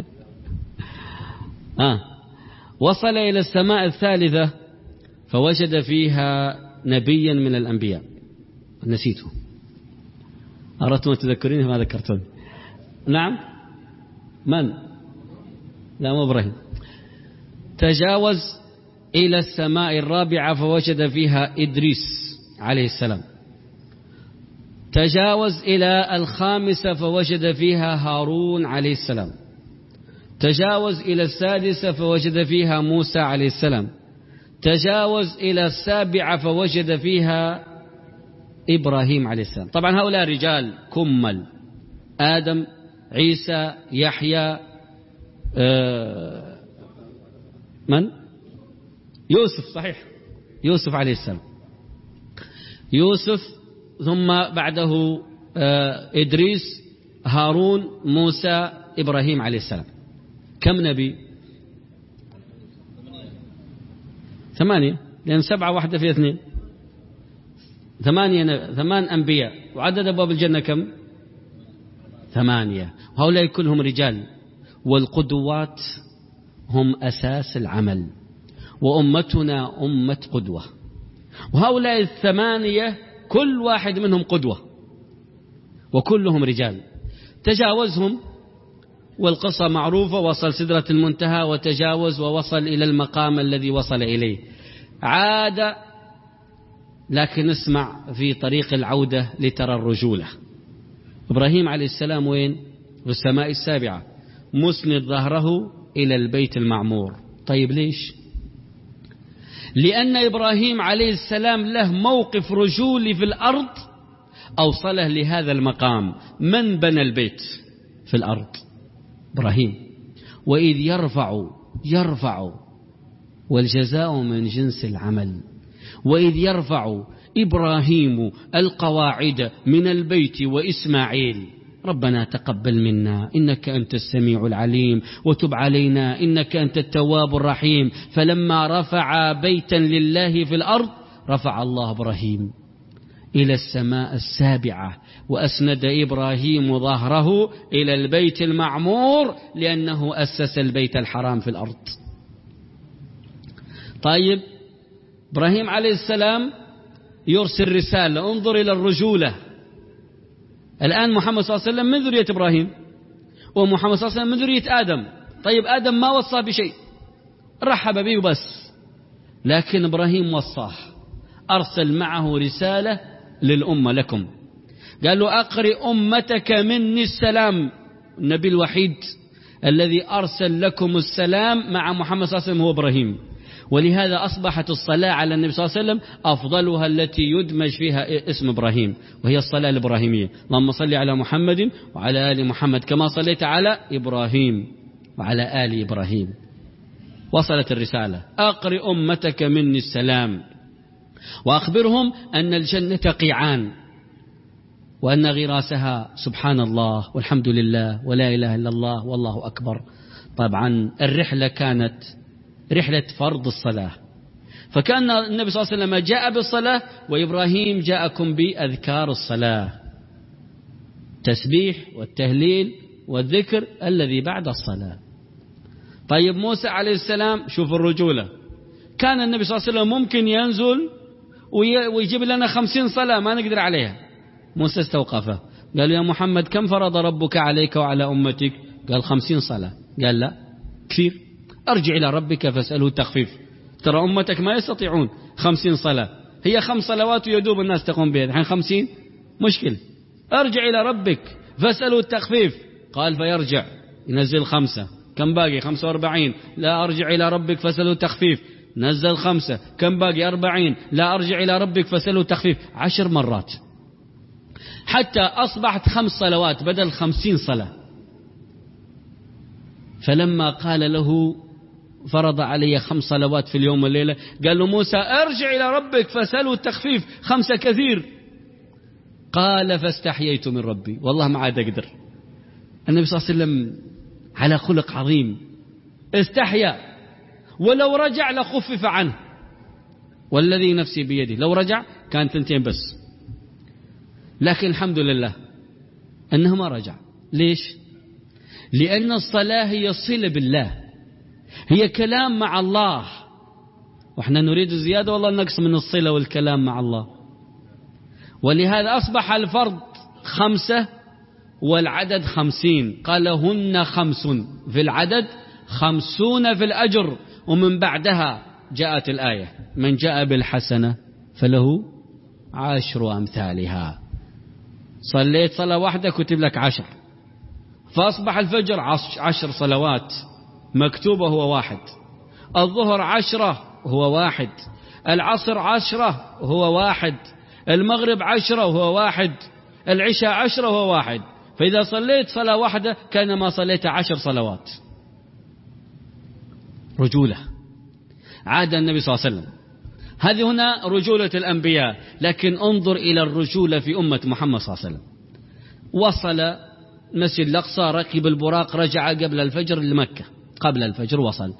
آه وصل إلى السماء الثالثة فوجد فيها نبيا من الأنبياء. نسيته، أردتم تذكريني ما ذكرتوني. نعم، من؟ لا، مو إبراهيم. تجاوز إلى السماء الرابعة فوجد فيها إدريس عليه السلام. تجاوز إلى الخامسة فوجد فيها هارون عليه السلام. تجاوز إلى السادسة فوجد فيها موسى عليه السلام. تجاوز إلى السابعة فوجد فيها إبراهيم عليه السلام. طبعا هؤلاء رجال كمل: آدم، عيسى، يحيى، آه من؟ يوسف، صحيح، يوسف عليه السلام. يوسف، ثم بعده آه إدريس، هارون، موسى، إبراهيم عليه السلام. كم نبي؟ ثمانية، لأن سبعة واحدة في اثنين، ثمانية، ثمان أنبياء. وعدد أبواب الجنة كم؟ ثمانية. هؤلاء كلهم رجال، والقدوات هم أساس العمل، وأمتنا أمة قدوة. وهؤلاء الثمانية كل واحد منهم قدوة، وكلهم رجال. تجاوزهم والقصة معروفة، وصل سدرة المنتهى وتجاوز ووصل إلى المقام الذي وصل إليه. عاد، لكن اسمع في طريق العودة لترى الرجولة. إبراهيم عليه السلام وين؟ في السماء السابعة، مسند ظهره إلى البيت المعمور. طيب ليش؟ لأن إبراهيم عليه السلام له موقف رجولي في الأرض أوصله لهذا المقام. من بنى البيت في الأرض؟ إبراهيم. وإذ يرفع يرفع والجزاء من جنس العمل. وإذ يرفع إبراهيم القواعد من البيت وإسماعيل ربنا تقبل منا إنك أنت السميع العليم وتب علينا إنك أنت التواب الرحيم. فلما رفع بيتا لله في الأرض رفع الله إبراهيم إلى السماء السابعة، وأسند إبراهيم ظهره إلى البيت المعمور لأنه أسس البيت الحرام في الأرض. طيب، إبراهيم عليه السلام يرسل رسالة، انظر إلى الرجولة. الآن محمد صلى الله عليه وسلم من ذرية إبراهيم، ومحمد صلى الله عليه وسلم من ذرية آدم. طيب، آدم ما وصى بشيء، رحب به وبس، لكن إبراهيم وصاه، أرسل معه رسالة للأمة لكم، قال له أقرئ أمتك مني السلام. النبي الوحيد الذي أرسل لكم السلام مع محمد صلى الله عليه وسلم هو إبراهيم. ولهذا أصبحت الصلاة على النبي صلى الله عليه وسلم أفضلها التي يدمج فيها اسم إبراهيم، وهي الصلاة الإبراهيمية. اللهم صل على محمد وعلى آل محمد كما صليت على إبراهيم وعلى آل إبراهيم. وصلت الرسالة: أقرئ أمتك مني السلام وأخبرهم أن الجنة قيعان، وأن غراسها سبحان الله والحمد لله ولا إله إلا الله والله أكبر. طبعا الرحلة كانت رحلة فرض الصلاة، فكان النبي صلى الله عليه وسلم جاء بالصلاة، وإبراهيم جاءكم بأذكار الصلاة، تسبيح والتهليل والذكر الذي بعد الصلاة. طيب، موسى عليه السلام، شوف الرجولة، كان النبي صلى الله عليه وسلم ممكن ينزل ويجيب لنا خمسين صلاة ما نقدر عليها. موسى استوقفه، قال يا محمد كم فرض ربك عليك وعلى أمتك؟ قال خمسين صلاة. قال لا، كثير، أرجع إلى ربك فاسأله التخفيف، ترى أمتك ما يستطيعون خمسين صلاة، هي خمس صلوات ويدوب الناس تقوم بها، الحين خمسين مشكلة، أرجع إلى ربك فاسأله التخفيف. قال فيرجع ينزل خمسة، كم باقي؟ خمسة واربعين. لا، أرجع إلى ربك فاسأله التخفيف. نزل خمسة، كم باقي؟ أربعين. لا، أرجع إلى ربك فاسأله التخفيف. عشر مرات. حتى أصبحت خمس صلوات بدل خمسين صلاة. فلما قال له فرض علي خمس صلوات في اليوم والليلة، قال له موسى ارجع إلى ربك فسأله التخفيف، خمسة كثير. قال فاستحييت من ربي، والله ما عاد أقدر. النبي صلى الله عليه وسلم على خلق عظيم، استحيا، ولو رجع لخفف عنه، والذي نفسي بيده لو رجع كان ثنتين بس، لكن الحمد لله أنه ما رجع. ليش؟ لأن الصلاة هي صلة بالله، هي كلام مع الله، وإحنا نريد الزيادة والله نقص من الصلة والكلام مع الله. ولهذا أصبح الفرض خمسة والعدد خمسين، قال هن خمس في العدد خمسون في الأجر. ومن بعدها جاءت الآية من جاء بالحسنة فله عشر أمثالها. صليت صلاة واحدة كتب لك عشر، فأصبح الفجر عشر صلوات مكتوبة هو واحد، الظهر عشرة هو واحد، العصر عشرة هو واحد، المغرب عشرة وهو واحد، العشاء عشرة وهو واحد. فإذا صليت صلاة واحدة كانما صليت عشر صلوات. رجولة عاد النبي صلى الله عليه وسلم. هذه هنا رجولة الأنبياء، لكن انظر إلى الرجولة في أمة محمد صلى الله عليه وسلم. وصل مسجد الأقصى، ركب البراق، رجع قبل الفجر لمكة، قبل الفجر وصل.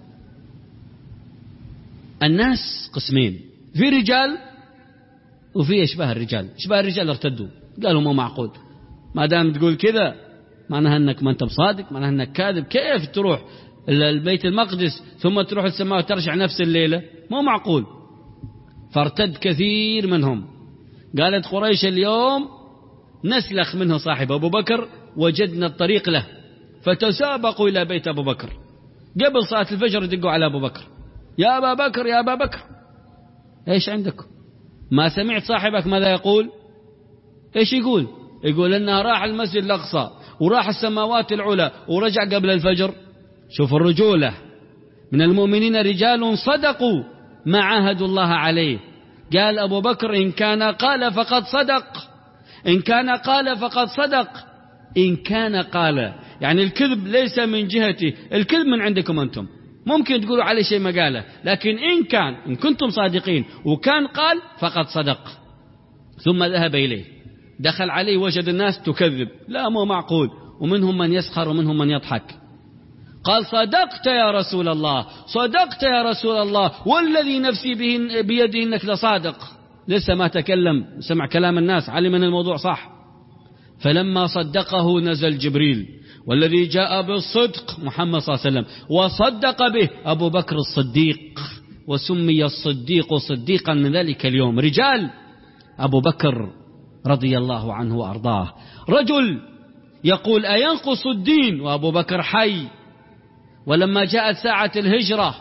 الناس قسمين، في رجال وفي إشباه الرجال. إشباه الرجال ارتدوا، قالوا مو معقول، ما دام تقول كذا معناها أنك ما أنت بصادق، معناها أنك كاذب. كيف تروح البيت المقدس ثم تروح السماء وترجع نفس الليلة؟ مو معقول. فارتد كثير منهم. قالت قريش اليوم نسلخ منه صاحب أبو بكر، وجدنا الطريق له، فتسابقوا إلى بيت أبو بكر. قبل صلاة الفجر يدقوا على أبو بكر، يا أبا بكر يا أبا بكر، إيش عندكم؟ ما سمعت صاحبك ماذا يقول؟ إيش يقول؟ يقول إنها راح المسجد الأقصى وراح السماوات العلى ورجع قبل الفجر. شوف الرجولة. من المؤمنين رجال صدقوا ما عاهدوا الله عليه. قال أبو بكر إن كان قال فقد صدق، إن كان قال فقد صدق، إن كان قال، يعني الكذب ليس من جهتي، الكذب من عندكم أنتم. ممكن تقولوا عليه شيء ما قاله، لكن إن كان إن كنتم صادقين وكان قال فقد صدق. ثم ذهب إليه، دخل عليه وجد الناس تكذب، لا مو معقول، ومنهم من يسخر ومنهم من يضحك. قال صدقت يا رسول الله، صدقت يا رسول الله، والذي نفسي بيده إنك لصادق. لسه ما تكلم، سمع كلام الناس، علم أن الموضوع صح. فلما صدقه نزل جبريل، والذي جاء بالصدق محمد صلى الله عليه وسلم، وصدق به أبو بكر الصديق، وسمي الصديق صديقا من ذلك اليوم. رجال أبو بكر رضي الله عنه وأرضاه، رجل يقول أينقص الدين وأبو بكر حي. ولما جاءت ساعة الهجرة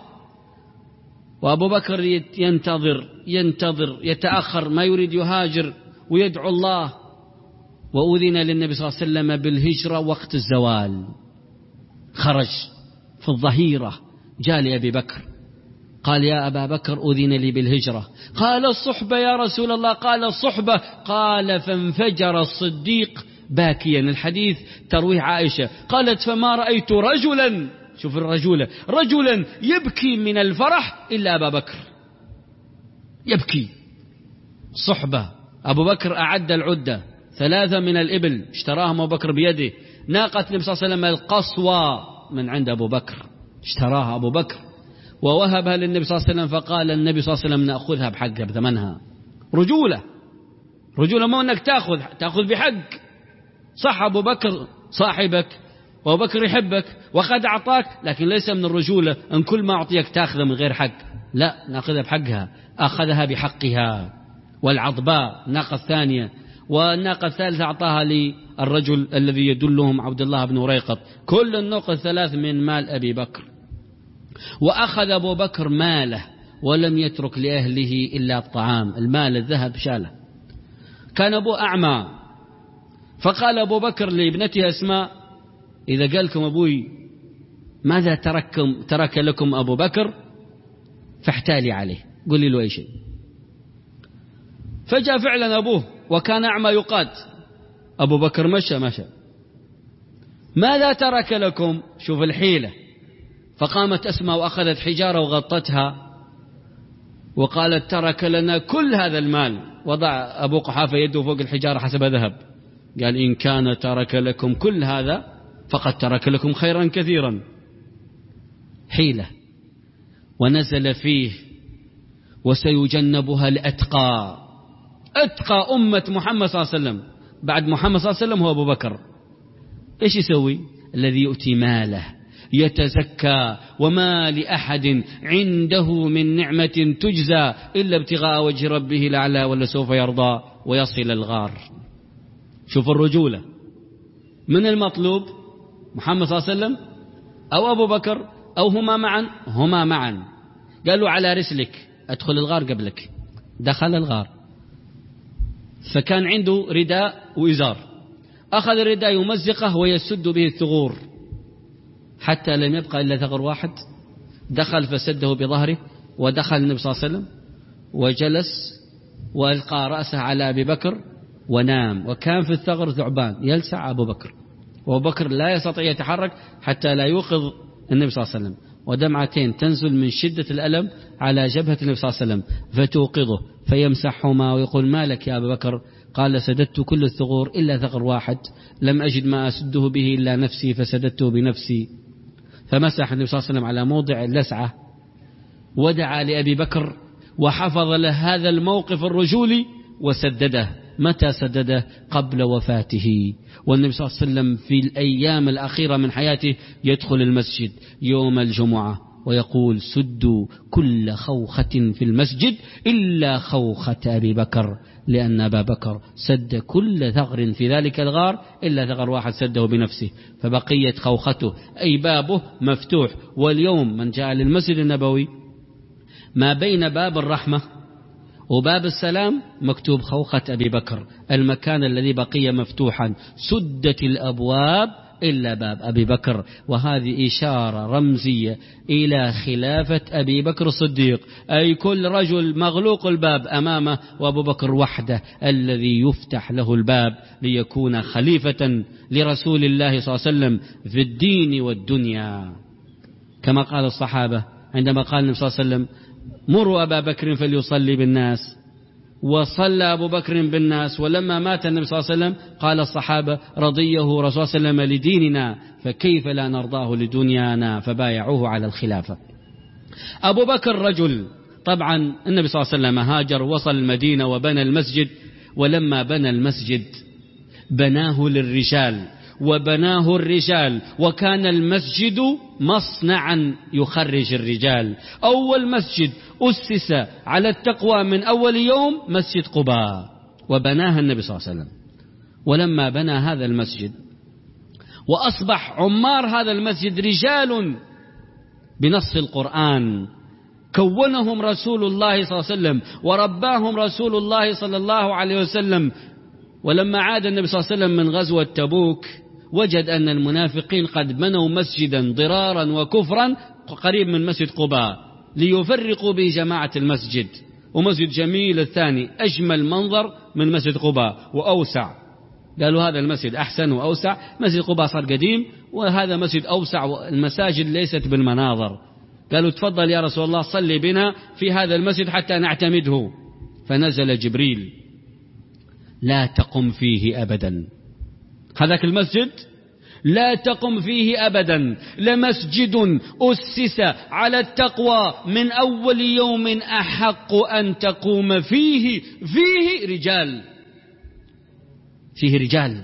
وأبو بكر ينتظر ينتظر يتأخر، ما يريد يهاجر ويدعو الله، وأذن للنبي صلى الله عليه وسلم بالهجرة وقت الزوال. خرج في الظهيرة، جاء لأبي بكر قال يا أبا بكر أذن لي بالهجرة. قال الصحبة يا رسول الله. قال الصحبة. قال فانفجر الصديق باكيا. الحديث ترويه عائشة، قالت فما رأيت رجلا، شوف الرجولة، رجلا يبكي من الفرح إلا أبا بكر، يبكي. صحبة. أبو بكر أعد العدة، ثلاثة من الإبل اشتراهم أبو بكر بيده، ناقة النبي صلى الله عليه وسلم القصوى من عند أبو بكر اشتراها أبو بكر ووهبها للنبي صلى الله عليه وسلم. فقال النبي صلى الله عليه وسلم نأخذها بحقها بثمنها. رجولة. رجولة مو أنك تأخذ تأخذ بحق. صح أبو بكر صاحبك وأبو بكر يحبك وقد أعطاك، لكن ليس من الرجولة أن كل ما أعطيك تأخذ من غير حق، لا، نأخذها بحقها. أخذها بحقها. والعضباء الناقة الثانية، والناقة الثالثة أعطاها للرجل الذي يدلهم عبد الله بن ريقط. كل النقط الثلاث من مال أبي بكر. وأخذ أبو بكر ماله ولم يترك لأهله إلا الطعام، المال الذهب شاله. كان أبو أعمى، فقال أبو بكر لابنته أسماء إذا قال لكم أبوي ماذا تركم ترك لكم أبو بكر فاحتالي عليه، قولي له أي شيء. فجاء فعلا أبوه وكان أعمى يقاد، أبو بكر مشى مشى ماذا ترك لكم؟ شوف الحيلة. فقامت أسماء وأخذت حجارة وغطتها وقالت ترك لنا كل هذا المال. وضع أبو قحافة يده فوق الحجارة حسب ذهب، قال إن كان ترك لكم كل هذا فقد ترك لكم خيرا كثيرا. حيلة. ونزل فيه وسيجنبها الأتقى. أتقى أمة محمد صلى الله عليه وسلم بعد محمد صلى الله عليه وسلم هو أبو بكر. إيش يسوي؟ الذي يؤتي ماله يتزكى وما لأحد عنده من نعمة تجزى إلا ابتغاء وجه ربه الأعلى ولا سوف يرضى ويصل الغار. شوف الرجولة. من المطلوب؟ محمد صلى الله عليه وسلم أو أبو بكر أو هما معا؟ هما معا. قالوا على رسلك أدخل الغار قبلك. دخل الغار فكان عنده رداء وإزار، أخذ الرداء يمزقه ويسد به الثغور حتى لم يبقى إلا ثغر واحد. دخل فسده بظهره ودخل النبي صلى الله عليه وسلم وجلس وألقى رأسه على أبي بكر ونام. وكان في الثغر ثعبان يلسع أبو بكر، وأبو بكر لا يستطيع يتحرك حتى لا يوقظ النبي صلى الله عليه وسلم، ودمعتين تنزل من شدة الألم على جبهة النبي صلى الله عليه وسلم فتوقظه فيمسحهما ويقول ما لك يا أبا بكر؟ قال سددت كل الثغور إلا ثغر واحد لم أجد ما أسده به إلا نفسي فسددته بنفسي. فمسح النبي صلى الله عليه وسلم على موضع اللسعة ودعا لأبي بكر وحفظ له هذا الموقف الرجولي وسدده. متى سدده؟ قبل وفاته. والنبي صلى الله عليه وسلم في الأيام الأخيرة من حياته يدخل المسجد يوم الجمعة ويقول سدوا كل خوخة في المسجد إلا خوخة أبي بكر، لأن أبا بكر سد كل ثغر في ذلك الغار إلا ثغر واحد سده بنفسه، فبقيت خوخته أي بابه مفتوح. واليوم من جاء للمسجد النبوي ما بين باب الرحمة وباب السلام مكتوب خوخة أبي بكر، المكان الذي بقي مفتوحا. سدت الأبواب إلا باب أبي بكر، وهذه إشارة رمزية إلى خلافة أبي بكر الصديق، أي كل رجل مغلوق الباب أمامه وأبو بكر وحده الذي يفتح له الباب ليكون خليفة لرسول الله صلى الله عليه وسلم في الدين والدنيا. كما قال الصحابة عندما قال النبي صلى الله عليه وسلم مروا أبا بكر فليصلي بالناس، وصلى أبو بكر بالناس. ولما مات النبي صلى الله عليه وسلم قال الصحابة رضيه رسول الله صلى الله عليه وسلم لديننا فكيف لا نرضاه لدنيانا، فبايعوه على الخلافة. أبو بكر رجل. طبعا النبي صلى الله عليه وسلم هاجر وصل المدينة وبنى المسجد، ولما بنى المسجد بناه للرجال وبناه الرجال، وكان المسجد مصنعا يخرج الرجال. أول مسجد أسس على التقوى من أول يوم مسجد قباء، وبناها النبي صلى الله عليه وسلم. ولما بنى هذا المسجد وأصبح عمار هذا المسجد رجال بنص القرآن كونهم رسول الله صلى الله عليه وسلم ورباهم رسول الله صلى الله عليه وسلم. ولما عاد النبي صلى الله عليه وسلم من غزوة تبوك وجد أن المنافقين قد بنوا مسجدا ضرارا وكفرا قريب من مسجد قباء ليفرقوا به جماعة المسجد. ومسجد جميل الثاني أجمل منظر من مسجد قباء وأوسع. قالوا هذا المسجد أحسن وأوسع. مسجد قباء صار قديم وهذا مسجد أوسع، والمساجد ليست بالمناظر. قالوا تفضل يا رسول الله صلي بنا في هذا المسجد حتى نعتمده. فنزل جبريل لا تقم فيه أبدا، هذاك المسجد لا تقم فيه أبدا، لمسجد أسس على التقوى من أول يوم أحق أن تقوم فيه. فيه رجال، فيه رجال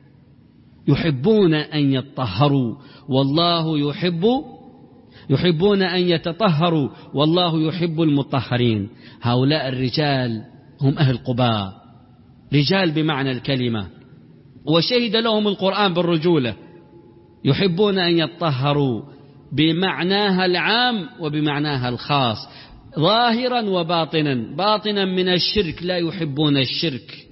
يحبون أن يتطهروا والله يحب يحبون أن يتطهروا والله يحب المطهرين. هؤلاء الرجال هم أهل قباء، رجال بمعنى الكلمة، وشهد لهم القرآن بالرجولة. يحبون أن يتطهروا بمعناها العام وبمعناها الخاص، ظاهرا وباطنا. باطنا من الشرك، لا يحبون الشرك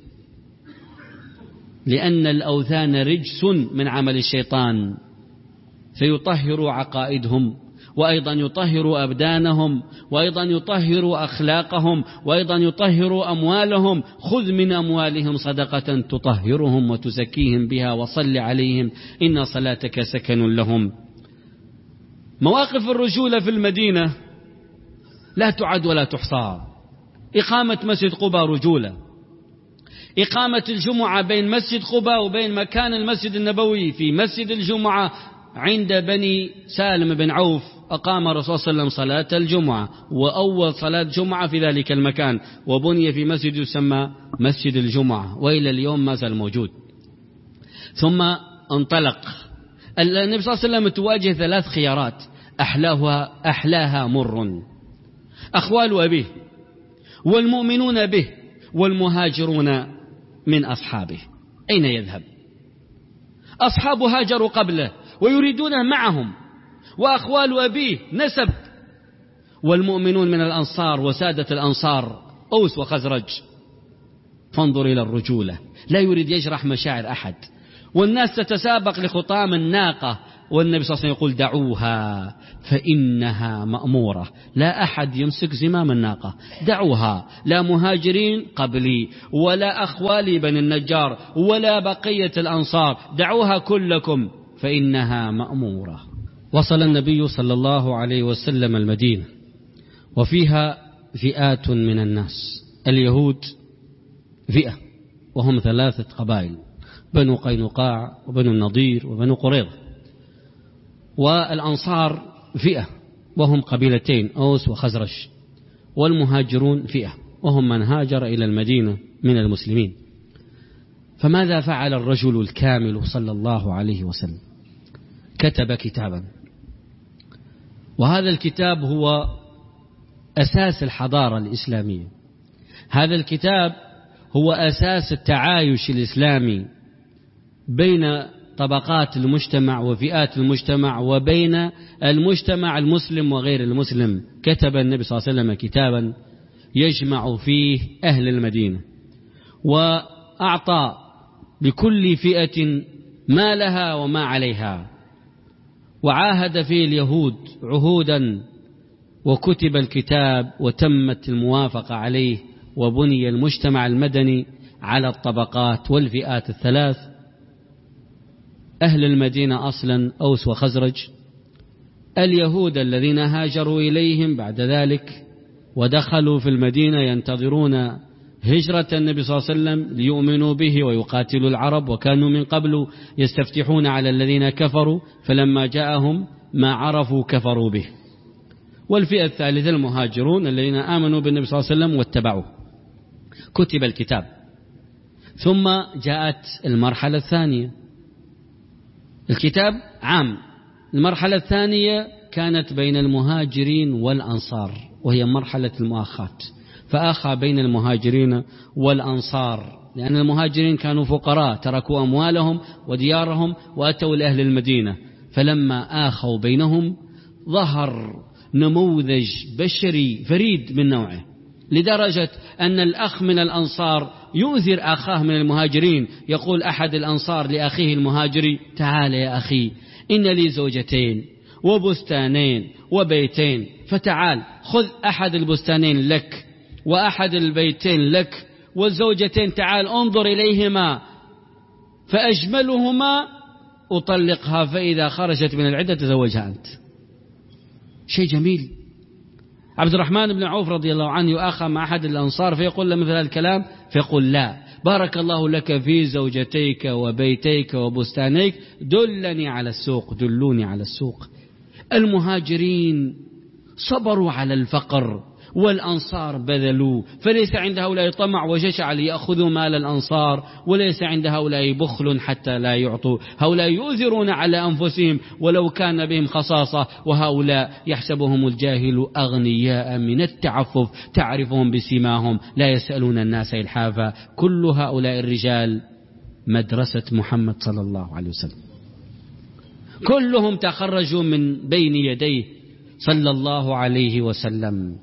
لأن الأوثان رجس من عمل الشيطان، فيطهروا عقائدهم وأيضا يطهر أبدانهم، وأيضا يطهر أخلاقهم، وأيضا يطهر أموالهم. خذ من أموالهم صدقة تطهرهم وتزكيهم بها وصل عليهم إن صلاتك سكن لهم. مواقف الرجولة في المدينة لا تعد ولا تحصى. إقامة مسجد قباء رجولة، إقامة الجمعة بين مسجد قباء وبين مكان المسجد النبوي في مسجد الجمعة عند بني سالم بن عوف، أقام الرسول صلى الله عليه وسلم صلاة الجمعة، وأول صلاة جمعة في ذلك المكان، وبني في مسجد يسمى مسجد الجمعة، وإلى اليوم ما زال موجود. ثم انطلق النبي صلى الله عليه وسلم تواجه ثلاث خيارات أحلاها, أحلاها مر: أخوال أبيه، والمؤمنون به، والمهاجرون من أصحابه. أين يذهب؟ أصحاب هاجروا قبله ويريدونه معهم، وأخوال أبيه نسب، والمؤمنون من الأنصار وسادة الأنصار أوس وخزرج. فانظر إلى الرجولة، لا يريد يجرح مشاعر أحد، والناس تتسابق لخطام الناقة، والنبي صلى الله عليه وسلم يقول: دعوها فإنها مأمورة. لا أحد يمسك زمام الناقة، دعوها، لا مهاجرين قبلي ولا أخوالي بن النجار ولا بقية الأنصار، دعوها كلكم فإنها مأمورة. وصل النبي صلى الله عليه وسلم المدينة، وفيها فئات من الناس. اليهود فئة وهم ثلاثة قبائل: بنو قينقاع وبنو النضير وبنو قريظة. والأنصار فئة وهم قبيلتين أوس وخزرج. والمهاجرون فئة وهم من هاجر إلى المدينة من المسلمين. فماذا فعل الرجل الكامل صلى الله عليه وسلم؟ كتب كتابا، وهذا الكتاب هو أساس الحضارة الإسلامية. هذا الكتاب هو أساس التعايش الإسلامي بين طبقات المجتمع وفئات المجتمع، وبين المجتمع المسلم وغير المسلم. كتب النبي صلى الله عليه وسلم كتابا يجمع فيه أهل المدينة، وأعطى لكل فئة ما لها وما عليها، وعاهد فيه اليهود عهودا، وكتب الكتاب وتمت الموافقة عليه، وبني المجتمع المدني على الطبقات والفئات الثلاث: أهل المدينة أصلا أوس وخزرج، اليهود الذين هاجروا إليهم بعد ذلك ودخلوا في المدينة ينتظرون هجرة النبي صلى الله عليه وسلم ليؤمنوا به ويقاتلوا العرب، وكانوا من قبل يستفتحون على الذين كفروا، فلما جاءهم ما عرفوا كفروا به. والفئة الثالثة المهاجرون الذين آمنوا بالنبي صلى الله عليه وسلم واتبعوه. كتب الكتاب. ثم جاءت المرحلة الثانية. الكتاب عام. المرحلة الثانية كانت بين المهاجرين والأنصار، وهي مرحلة المؤاخاة، فآخى بين المهاجرين والأنصار، لأن المهاجرين كانوا فقراء تركوا أموالهم وديارهم وأتوا لأهل المدينة، فلما آخوا بينهم ظهر نموذج بشري فريد من نوعه، لدرجة أن الأخ من الأنصار يؤثر أخاه من المهاجرين. يقول أحد الأنصار لأخيه المهاجري: تعال يا أخي، إن لي زوجتين وبستانين وبيتين، فتعال خذ أحد البستانين لك وأحد البيتين لك، والزوجتين تعال انظر إليهما، فأجملهما أطلقها، فإذا خرجت من العدة تزوجها أنت. شيء جميل. عبد الرحمن بن عوف رضي الله عنه يؤاخى مع أحد الأنصار فيقول له مثل الكلام، فيقول: لا، بارك الله لك في زوجتيك وبيتيك وبستانيك، دلني على السوق، دلوني على السوق. المهاجرين صبروا على الفقر، والأنصار بذلوا، فليس عند هؤلاء طمع وجشع ليأخذوا مال الأنصار، وليس عند هؤلاء بخل حتى لا يعطوا. هؤلاء يؤثرون على أنفسهم ولو كان بهم خصاصة، وهؤلاء يحسبهم الجاهل أغنياء من التعفف، تعرفهم بسيماهم لا يسألون الناس إلحافا. كل هؤلاء الرجال مدرسة محمد صلى الله عليه وسلم، كلهم تخرجوا من بين يديه صلى الله عليه وسلم.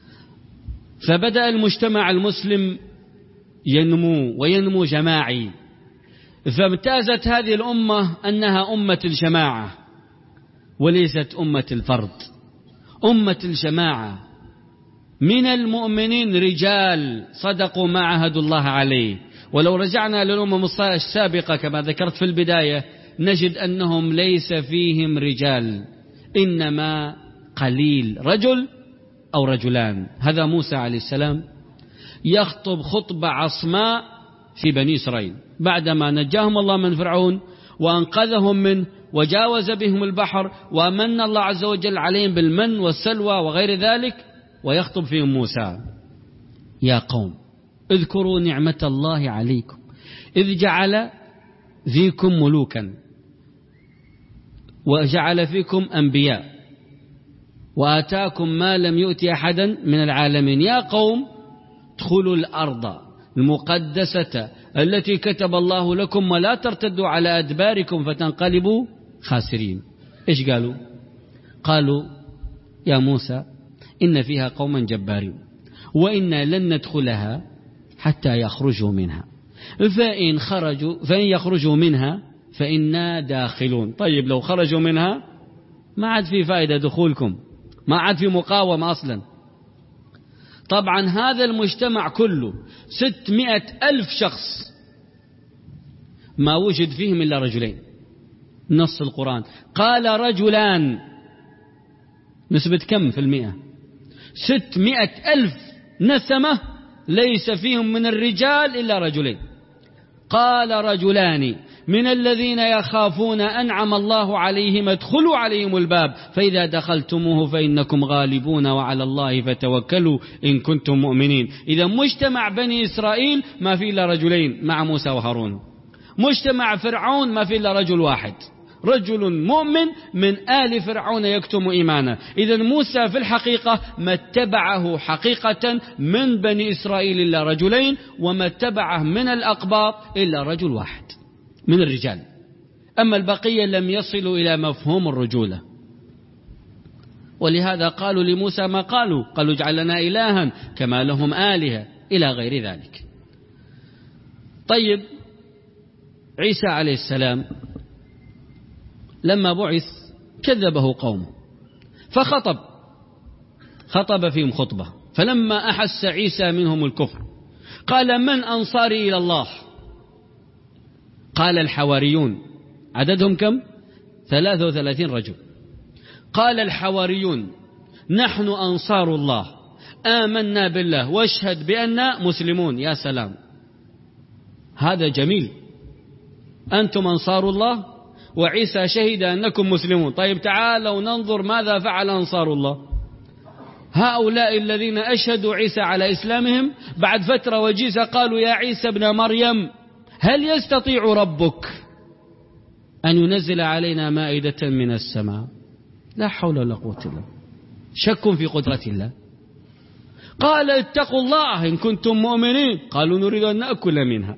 فبدأ المجتمع المسلم ينمو وينمو جماعي، فامتازت هذه الأمة أنها أمة الجماعة وليست أمة الفرد. أمة الجماعة من المؤمنين رجال صدقوا ما عهدوا الله عليه. ولو رجعنا للأمم السابقة كما ذكرت في البداية نجد أنهم ليس فيهم رجال، إنما قليل، رجل أو رجلان. هذا موسى عليه السلام يخطب خطبة عصماء في بني إسرائيل بعدما نجاهم الله من فرعون وأنقذهم منه وجاوز بهم البحر ومن الله عز وجل عليهم بالمن والسلوى وغير ذلك، ويخطب فيهم موسى: يا قوم اذكروا نعمة الله عليكم إذ جعل فيكم ملوكا وجعل فيكم أنبياء وآتاكم ما لم يؤت أحدا من العالمين. يا قوم ادخلوا الأرض المقدسة التي كتب الله لكم ولا ترتدوا على أدباركم فتنقلبوا خاسرين. إيش قالوا؟ قالوا: يا موسى إن فيها قوما جبارين وإنا لن ندخلها حتى يخرجوا منها فإن خرجوا فإن يخرجوا منها فإنا داخلون. طيب لو خرجوا منها ما عاد في فائدة دخولكم، ما عاد في مقاومة أصلا. طبعا هذا المجتمع كله ستمائة ألف شخص ما وجد فيهم إلا رجلين. نص القرآن قال رجلان، نسبة كم في المئة؟ ستمائة ألف نسمة ليس فيهم من الرجال إلا رجلين. قال رجلان من الذين يخافون أنعم الله عليهم ادخلوا عليهم الباب فإذا دخلتموه فإنكم غالبون وعلى الله فتوكلوا إن كنتم مؤمنين. إذا مجتمع بني إسرائيل ما في إلا رجلين مع موسى وهارون. مجتمع فرعون ما في إلا رجل واحد، رجل مؤمن من آل فرعون يكتم إيمانه. إذا موسى في الحقيقة ما اتبعه حقيقة من بني إسرائيل إلا رجلين، وما اتبعه من الأقباط إلا رجل واحد من الرجال. أما البقية لم يصلوا إلى مفهوم الرجولة، ولهذا قالوا لموسى ما قالوا، قالوا اجعل لنا إلها كما لهم آلهة إلى غير ذلك. طيب عيسى عليه السلام لما بعث كذبه قومه فخطب خطب فيهم خطبة، فلما أحس عيسى منهم الكفر قال من أنصاري إلى الله؟ قال الحواريون، عددهم كم؟ ثلاثة وثلاثين رجل. قال الحواريون نحن أنصار الله آمنا بالله واشهد بأننا مسلمون. يا سلام، هذا جميل، أنتم أنصار الله وعيسى شهد أنكم مسلمون. طيب تعالوا ننظر ماذا فعل أنصار الله. هؤلاء الذين أشهدوا عيسى على إسلامهم بعد فترة وجيزة قالوا يا عيسى ابن مريم هل يستطيع ربك أن ينزل علينا مائدة من السماء؟ لا حول ولا قوة إلا بالله، شك في قدرة الله. قال اتقوا الله إن كنتم مؤمنين. قالوا نريد أن نأكل منها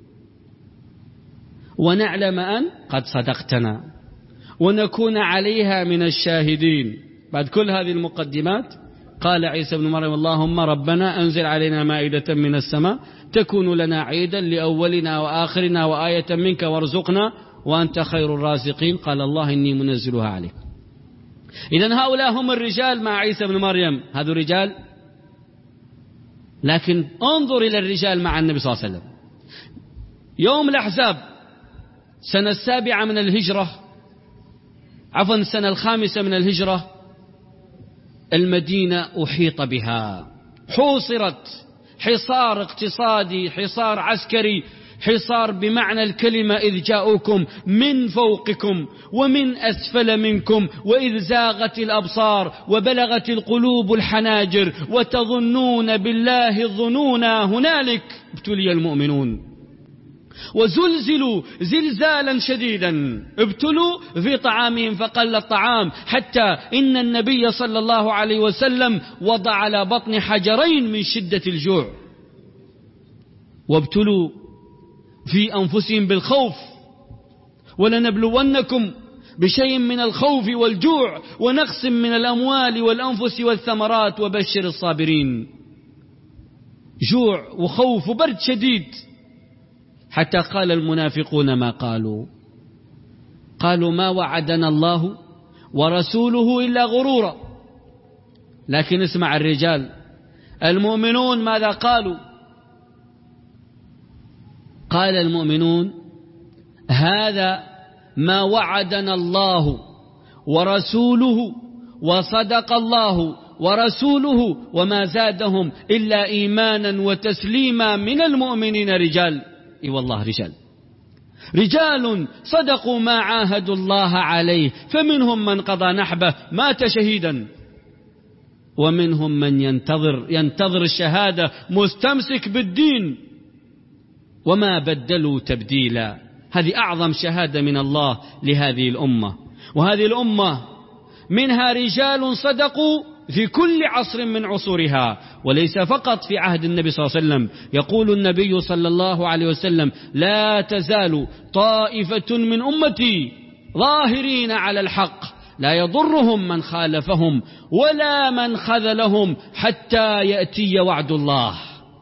ونعلم أن قد صدقتنا ونكون عليها من الشاهدين. بعد كل هذه المقدمات قال عيسى بن مريم اللهم ربنا أنزل علينا مائدة من السماء تكون لنا عيدا لأولنا وآخرنا وآية منك وارزقنا وأنت خير الرازقين. قال الله إني منزلها عليك. إذن هؤلاء هم الرجال مع عيسى بن مريم، هذا رجال. لكن انظر إلى الرجال مع النبي صلى الله عليه وسلم. يوم الأحزاب سنة السابعة من الهجرة، عفوا السنة الخامسة من الهجرة، المدينة أحيط بها، حوصرت حصار اقتصادي، حصار عسكري، حصار بمعنى الكلمة. إذ جاءوكم من فوقكم ومن أسفل منكم وإذ زاغت الأبصار وبلغت القلوب الحناجر وتظنون بالله الظنونا هنالك ابتلي المؤمنون وزلزلوا زلزالا شديدا. ابتلوا في طعامهم فقل الطعام حتى إن النبي صلى الله عليه وسلم وضع على بطن حجرين من شدة الجوع. وابتلوا في أنفسهم بالخوف ولنبلونكم بشيء من الخوف والجوع ونقص من الأموال والأنفس والثمرات وبشر الصابرين. جوع وخوف وبرد شديد، حتى قال المنافقون ما قالوا، قالوا ما وعدنا الله ورسوله إلا غرورا. لكن اسمع الرجال المؤمنون ماذا قالوا؟ قال المؤمنون: هذا ما وعدنا الله ورسوله وصدق الله ورسوله وما زادهم إلا إيمانا وتسليما من المؤمنين رجال. اي والله رجال رجال صدقوا ما عاهدوا الله عليه، فمنهم من قضى نحبه مات شهيدا، ومنهم من ينتظر ينتظر الشهادة مستمسك بالدين، وما بدلوا تبديلا. هذه أعظم شهادة من الله لهذه الأمة. وهذه الأمة منها رجال صدقوا في كل عصر من عصورها، وليس فقط في عهد النبي صلى الله عليه وسلم. يقول النبي صلى الله عليه وسلم: لا تزال طائفة من أمتي ظاهرين على الحق لا يضرهم من خالفهم ولا من خذلهم حتى يأتي وعد الله.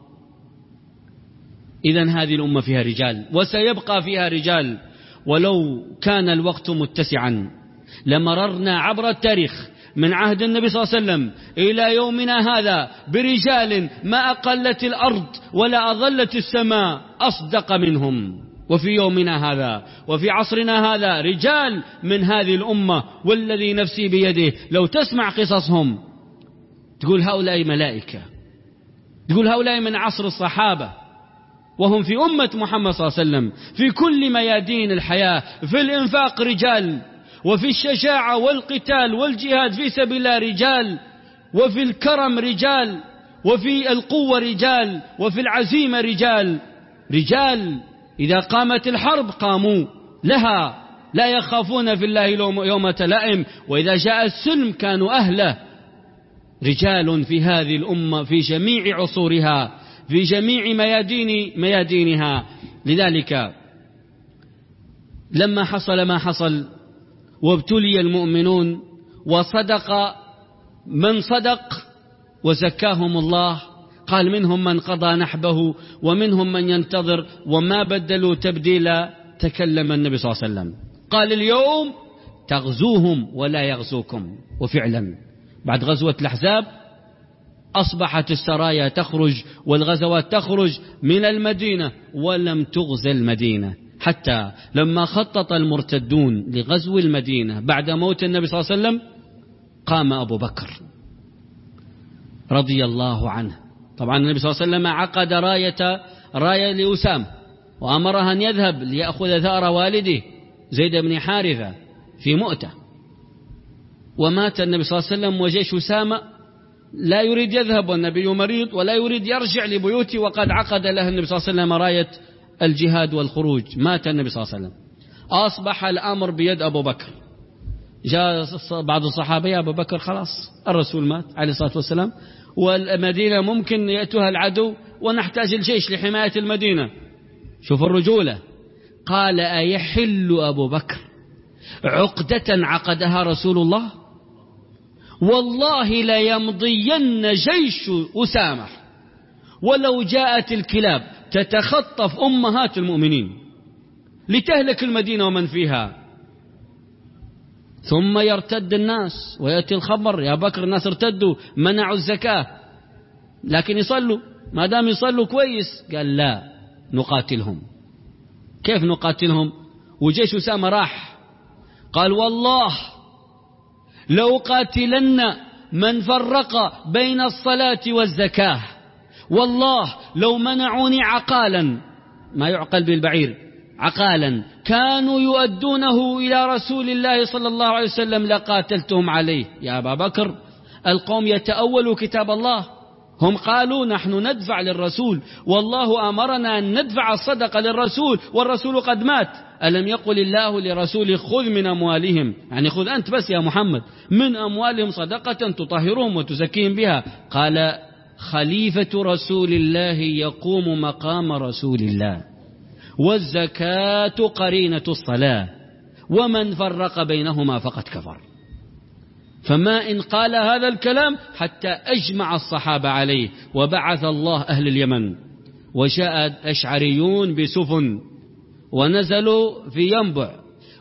إذن هذه الأمة فيها رجال وسيبقى فيها رجال. ولو كان الوقت متسعا لمررنا عبر التاريخ من عهد النبي صلى الله عليه وسلم إلى يومنا هذا برجال ما أقلت الأرض ولا أظلت السماء أصدق منهم. وفي يومنا هذا وفي عصرنا هذا رجال من هذه الأمة والذي نفسي بيده لو تسمع قصصهم تقول هؤلاء ملائكة، تقول هؤلاء من عصر الصحابة، وهم في أمة محمد صلى الله عليه وسلم في كل ميادين الحياة. في الإنفاق رجال، وفي الشجاعة والقتال والجهاد في سبيل الله رجال، وفي الكرم رجال، وفي القوة رجال، وفي العزيمة رجال. رجال إذا قامت الحرب قاموا لها لا يخافون في الله يومة لائم، وإذا جاء السلم كانوا أهله. رجال في هذه الأمة في جميع عصورها في جميع ميادين ميادينها. لذلك لما حصل ما حصل وابتلي المؤمنون وصدق من صدق وزكاهم الله، قال: منهم من قضى نحبه ومنهم من ينتظر وما بدلوا تبديلا. تكلم النبي صلى الله عليه وسلم قال: اليوم تغزوهم ولا يغزوكم. وفعلا بعد غزوة الأحزاب أصبحت السرايا تخرج والغزوات تخرج من المدينة ولم تغزى المدينة، حتى لما خطط المرتدون لغزو المدينة بعد موت النبي صلى الله عليه وسلم قام أبو بكر رضي الله عنه. طبعا النبي صلى الله عليه وسلم عقد راية راية لأسامة وأمرها أن يذهب ليأخذ ثأر والده زيد بن حارثة في مؤتة، ومات النبي صلى الله عليه وسلم وجيش أسامة لا يريد يذهب والنبي مريض ولا يريد يرجع لبيوته، وقد عقد له النبي صلى الله عليه وسلم راية الجهاد والخروج. مات النبي صلى الله عليه وسلم، أصبح الأمر بيد أبو بكر. جاء بعض الصحابة: يا أبو بكر خلاص الرسول مات عليه الصلاة والسلام، والمدينة ممكن يأتوها العدو ونحتاج الجيش لحماية المدينة. شوف الرجولة. قال: أيحل أبو بكر عقدة عقدها رسول الله؟ والله ليمضين جيش أسامة ولو جاءت الكلاب تتخطف أمهات المؤمنين لتهلك المدينة ومن فيها. ثم يرتد الناس ويأتي الخبر: يا بكر الناس ارتدوا منعوا الزكاة لكن يصلوا، ما دام يصلوا كويس. قال: لا نقاتلهم. كيف نقاتلهم وجيش أسامة راح؟ قال: والله لو قاتلن من فرق بين الصلاة والزكاة، والله لو منعوني عقالا، ما يعقل بالبعير، عقالا كانوا يؤدونه إلى رسول الله صلى الله عليه وسلم لقاتلتهم عليه. يا أبا بكر القوم يتأولوا كتاب الله، هم قالوا نحن ندفع للرسول والله أمرنا أن ندفع الصدقة للرسول والرسول قد مات. ألم يقل الله لرسوله خذ من أموالهم، يعني خذ أنت بس يا محمد من أموالهم صدقة تطهرهم وتزكيهم بها. قال: خليفة رسول الله يقوم مقام رسول الله، والزكاة قرينة الصلاة، ومن فرق بينهما فقد كفر. فما إن قال هذا الكلام حتى أجمع الصحابة عليه، وبعث الله أهل اليمن، وجاء الأشعريون بسفن ونزلوا في ينبع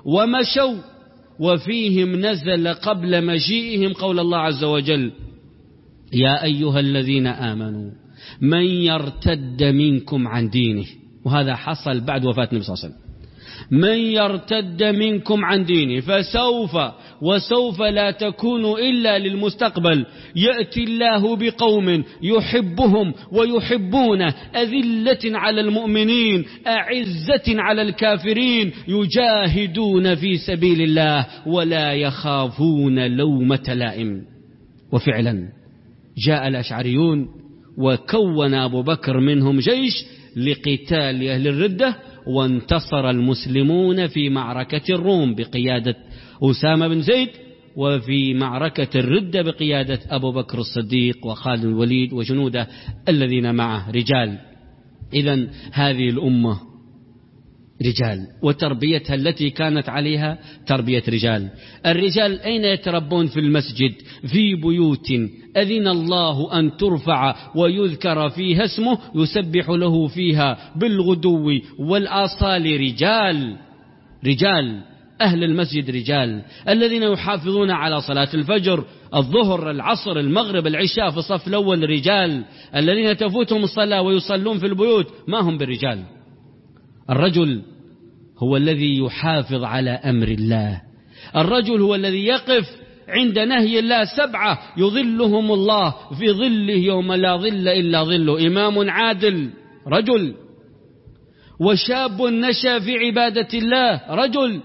ومشوا، وفيهم نزل قبل مجيئهم قول الله عز وجل: يا أيها الذين آمنوا من يرتد منكم عن دينه، وهذا حصل بعد وفاة النبي صلى الله عليه وسلم. من يرتد منكم عن دينه فسوف وسوف لا تكون إلا للمستقبل يأتي الله بقوم يحبهم ويحبون أذلة على المؤمنين أعزة على الكافرين يجاهدون في سبيل الله ولا يخافون لومة لائم. وفعلا جاء الأشعريون وكون أبو بكر منهم جيش لقتال أهل الردة، وانتصر المسلمون في معركة الروم بقيادة أسامة بن زيد، وفي معركة الردة بقيادة أبو بكر الصديق وخالد الوليد وجنوده الذين معه رجال. إذن هذه الأمة رجال، وتربيتها التي كانت عليها تربية رجال. الرجال أين يتربون؟ في المسجد، في بيوت أذن الله أن ترفع ويذكر فيها اسمه يسبح له فيها بالغدو والآصال. رجال رجال أهل المسجد رجال الذين يحافظون على صلاة الفجر، الظهر، العصر، المغرب، العشاء في الصف الأول. رجال الذين تفوتهم الصلاة ويصلون في البيوت ما هم بالرجال. الرجل هو الذي يحافظ على أمر الله، الرجل هو الذي يقف عند نهي الله. سبعة يظلهم الله في ظله يوم لا ظل إلا ظله: إمام عادل رجل، وشاب نشأ في عبادة الله رجل،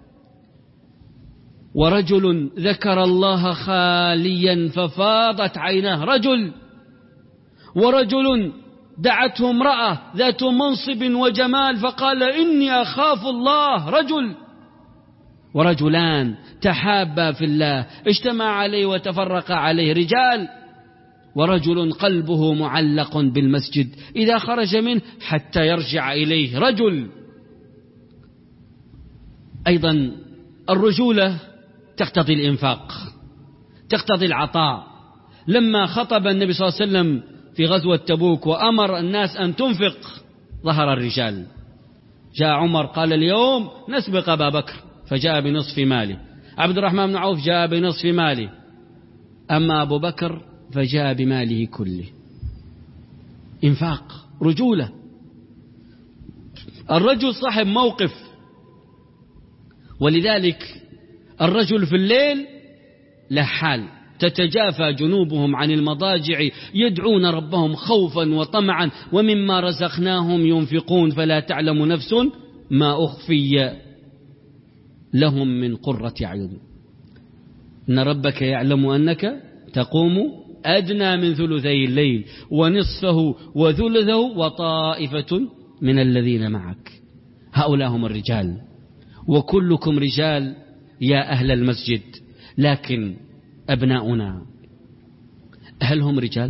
ورجل ذكر الله خاليا ففاضت عيناه رجل، ورجل دعته امرأة ذات منصب وجمال فقال إني أخاف الله رجل، ورجلان تحابا في الله اجتمع عليه وتفرق عليه رجال، ورجل قلبه معلق بالمسجد إذا خرج منه حتى يرجع إليه رجل. أيضا الرجولة تقتضي الإنفاق، تقتضي العطاء. لما خطب النبي صلى الله عليه وسلم في غزوة تبوك وأمر الناس أن تنفق ظهر الرجال. جاء عمر قال اليوم نسبق أبا بكر فجاء بنصف ماله، عبد الرحمن بن عوف جاء بنصف ماله، أما أبو بكر فجاء بماله كله. إنفاق، رجولة. الرجل صاحب موقف، ولذلك الرجل في الليل له حال، تتجافى جنوبهم عن المضاجع يدعون ربهم خوفا وطمعا ومما رزقناهم ينفقون فلا تعلم نفس ما أخفي لهم من قرة أعين. إن ربك يعلم أنك تقوم أدنى من ثلثي الليل ونصفه وثلثه وطائفة من الذين معك. هؤلاء هم الرجال، وكلكم رجال يا أهل المسجد. لكن أبناؤنا هل هم رجال؟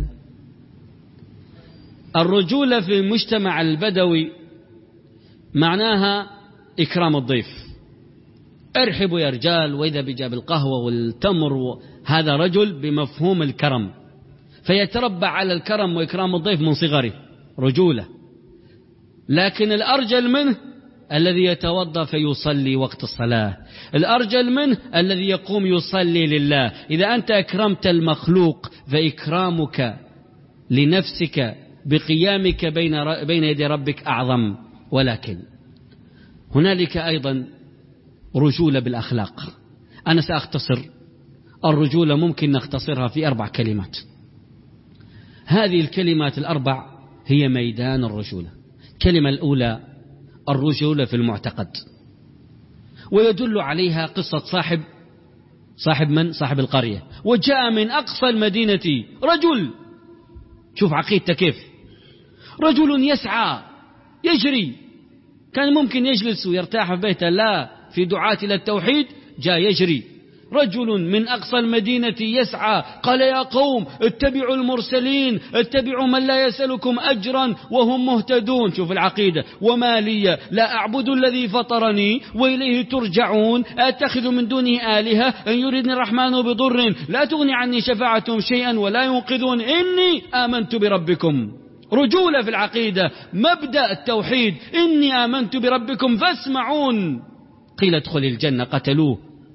الرجولة في المجتمع البدوي معناها إكرام الضيف، ارحبوا يا رجال، وإذا بجاب القهوة والتمر، هذا رجل بمفهوم الكرم، فيتربى على الكرم وإكرام الضيف من صغره، رجولة. لكن الأرجل منه الذي يتوضأ فيصلي وقت الصلاة، الأرجل منه الذي يقوم يصلي لله. إذا أنت أكرمت المخلوق فإكرامك لنفسك بقيامك بين بين يدي ربك أعظم. ولكن هنالك أيضا رجولة بالأخلاق. أنا سأختصر الرجولة، ممكن نختصرها في أربع كلمات. هذه الكلمات الأربع هي ميدان الرجولة. الكلمة الأولى الرجولة في المعتقد، ويدل عليها قصة صاحب صاحب من؟ صاحب القرية، وجاء من أقصى المدينة رجل، شوف عقيدته كيف، رجل يسعى يجري، كان ممكن يجلس ويرتاح في بيته، لا، في دعاة إلى التوحيد جاء يجري. رجل من أقصى المدينة يسعى، قال يا قوم اتبعوا المرسلين، اتبعوا من لا يسألكم أجرا وهم مهتدون. شوف العقيدة، وما لي لا أعبد الذي فطرني وإليه ترجعون، أتخذ من دونه آلهة إن يردني الرحمن بضر لا تغني عني شفاعتهم شيئا ولا ينقذون إني آمنت بربكم. رجولة في العقيدة، مبدأ التوحيد، إني آمنت بربكم فاسمعون. قيل ادخل الجنة، قتلوه،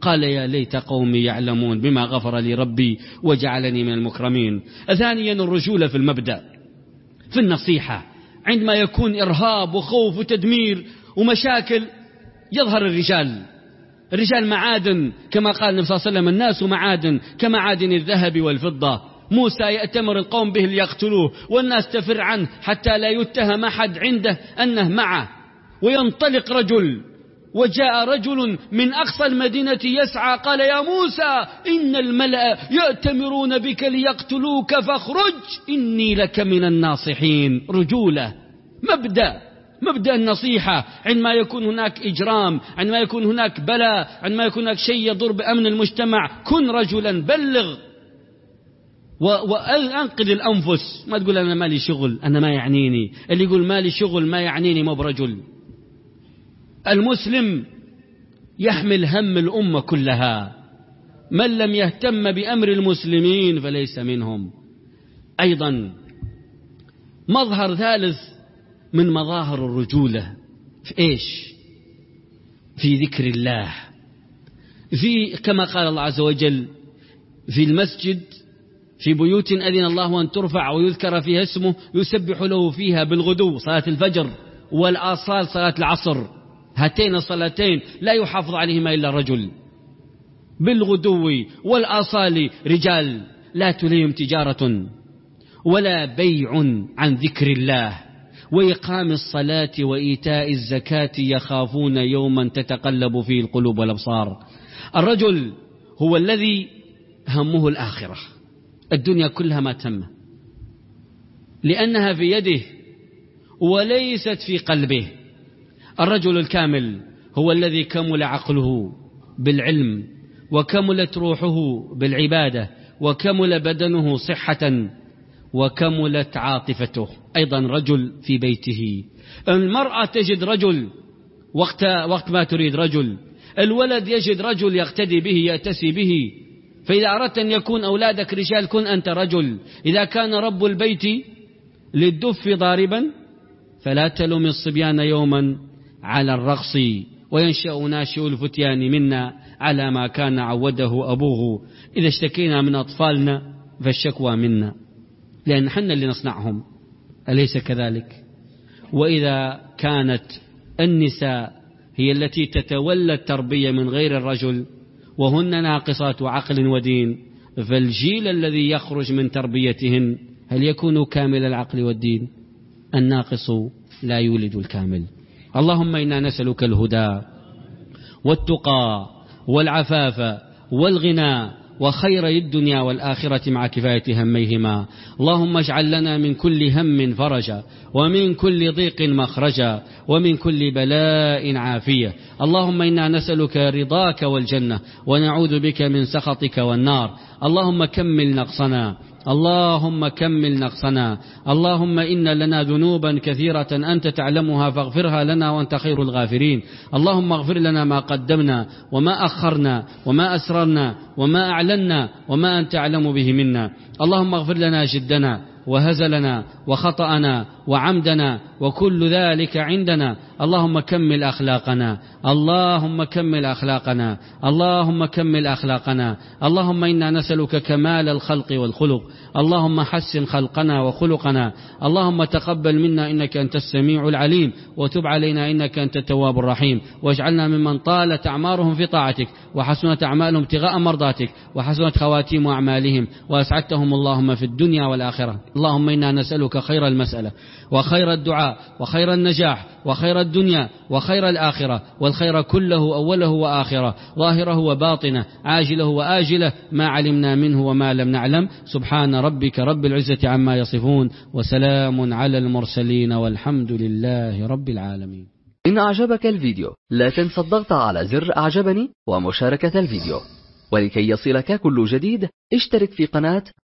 قال يا ليت قومي يعلمون بما غفر لي ربي وجعلني من المكرمين. ثانيا الرجولة في المبدأ، في النصيحة. عندما يكون إرهاب وخوف وتدمير ومشاكل يظهر الرجال. الرجال معادن كما قال النبي صلى الله عليه وسلم: الناس معادن كمعادن الذهب والفضة. موسى يأتمر القوم به ليقتلوه والناس تفر عنه حتى لا يتهم أحد عنده أنه معه، وينطلق رجل وجاء رجل من أقصى المدينة يسعى قال: يا موسى إن الملأ يأتمرون بك ليقتلوك فاخرج إني لك من الناصحين. رجولة، مبدأ مبدأ النصيحة. عندما يكون هناك إجرام، عندما يكون هناك بلاء، عندما يكون هناك شيء يضر بأمن المجتمع، كن رجلا، بلغ وأنقذ الأنفس. ما تقول أنا مالي شغل، أنا ما يعنيني. اللي يقول مالي شغل ما يعنيني ما برجل. المسلم يحمل هم الأمة كلها، من لم يهتم بأمر المسلمين فليس منهم. أيضا مظهر ثالث من مظاهر الرجولة في إيش؟ في ذكر الله. في كما قال الله عز وجل في المسجد: في بيوت أذن الله أن ترفع ويذكر فيها اسمه يسبح له فيها بالغدو، صلاة الفجر، والآصال صلاة العصر. هاتين الصلاتين لا يحافظ عليهما إلا رجل. بالغدو والآصال رجال لا تليهم تجارة ولا بيع عن ذكر الله وإقام الصلاة وإيتاء الزكاة يخافون يوما تتقلب فيه القلوب والأبصار. الرجل هو الذي همه الآخرة، الدنيا كلها ما تهمه لأنها في يده وليست في قلبه. الرجل الكامل هو الذي كمل عقله بالعلم، وكملت روحه بالعبادة، وكمل بدنه صحة، وكملت عاطفته. أيضا رجل في بيته. المرأة تجد رجل وقت, وقت ما تريد رجل، الولد يجد رجل يقتدي به يأتسي به. فإذا أردت أن يكون أولادك رجال كن أنت رجل. إذا كان رب البيت للدف ضاربا فلا تلوم الصبيان يوما على الرقص، وينشأ ناشئ الفتيان منا على ما كان عوده أبوه. إذا اشتكينا من أطفالنا فالشكوى منا، لأن حنا اللي نصنعهم، أليس كذلك؟ وإذا كانت النساء هي التي تتولى التربية من غير الرجل وهن ناقصات عقل ودين، فالجيل الذي يخرج من تربيتهن هل يكون كامل العقل والدين؟ الناقص لا يولد الكامل. اللهم إنا نسألك الهدى والتقى والعفاف والغنى وخير الدنيا والآخرة مع كفاية هميهما. اللهم اجعل لنا من كل هم فرجا، ومن كل ضيق مخرجا، ومن كل بلاء عافية. اللهم إنا نسألك رضاك والجنة، ونعوذ بك من سخطك والنار. اللهم كمل نقصنا، اللهم كمل نقصنا. اللهم إن لنا ذنوبا كثيرة أنت تعلمها فاغفرها لنا وأنت خير الغافرين. اللهم اغفر لنا ما قدمنا وما أخرنا وما أسررنا وما أعلنا وما أنت أعلم به منا. اللهم اغفر لنا جدنا وهزلنا وخطأنا وعمدنا وكل ذلك عندنا. اللهم كمل أخلاقنا، اللهم كمل أخلاقنا، اللهم كمل أخلاقنا. اللهم إنا نسألك كمال الخلق والخلق. اللهم حسن خلقنا وخلقنا. اللهم تقبل منا إنك أنت السميع العليم، وتب علينا إنك أنت التواب الرحيم، واجعلنا ممن طالت أعمارهم في طاعتك، وحسنت أعمالهم ابتغاء مرضاتك، وحسنت خواتيم أعمالهم، وأسعدتهم اللهم في الدنيا والآخرة. اللهم إنا نسألك خير المسألة وخير الدعاء وخير النجاح وخير الدنيا وخير الآخرة، والخير كله أوله وآخره، ظاهره وباطنه، عاجله وآجله، ما علمنا منه وما لم نعلم. سبحان ربك رب العزة عما يصفون، وسلام على المرسلين، والحمد لله رب العالمين. إن أعجبك الفيديو لا تنسى الضغط على زر أعجبني ومشاركة الفيديو، ولكي يصلك كل جديد اشترك في قناة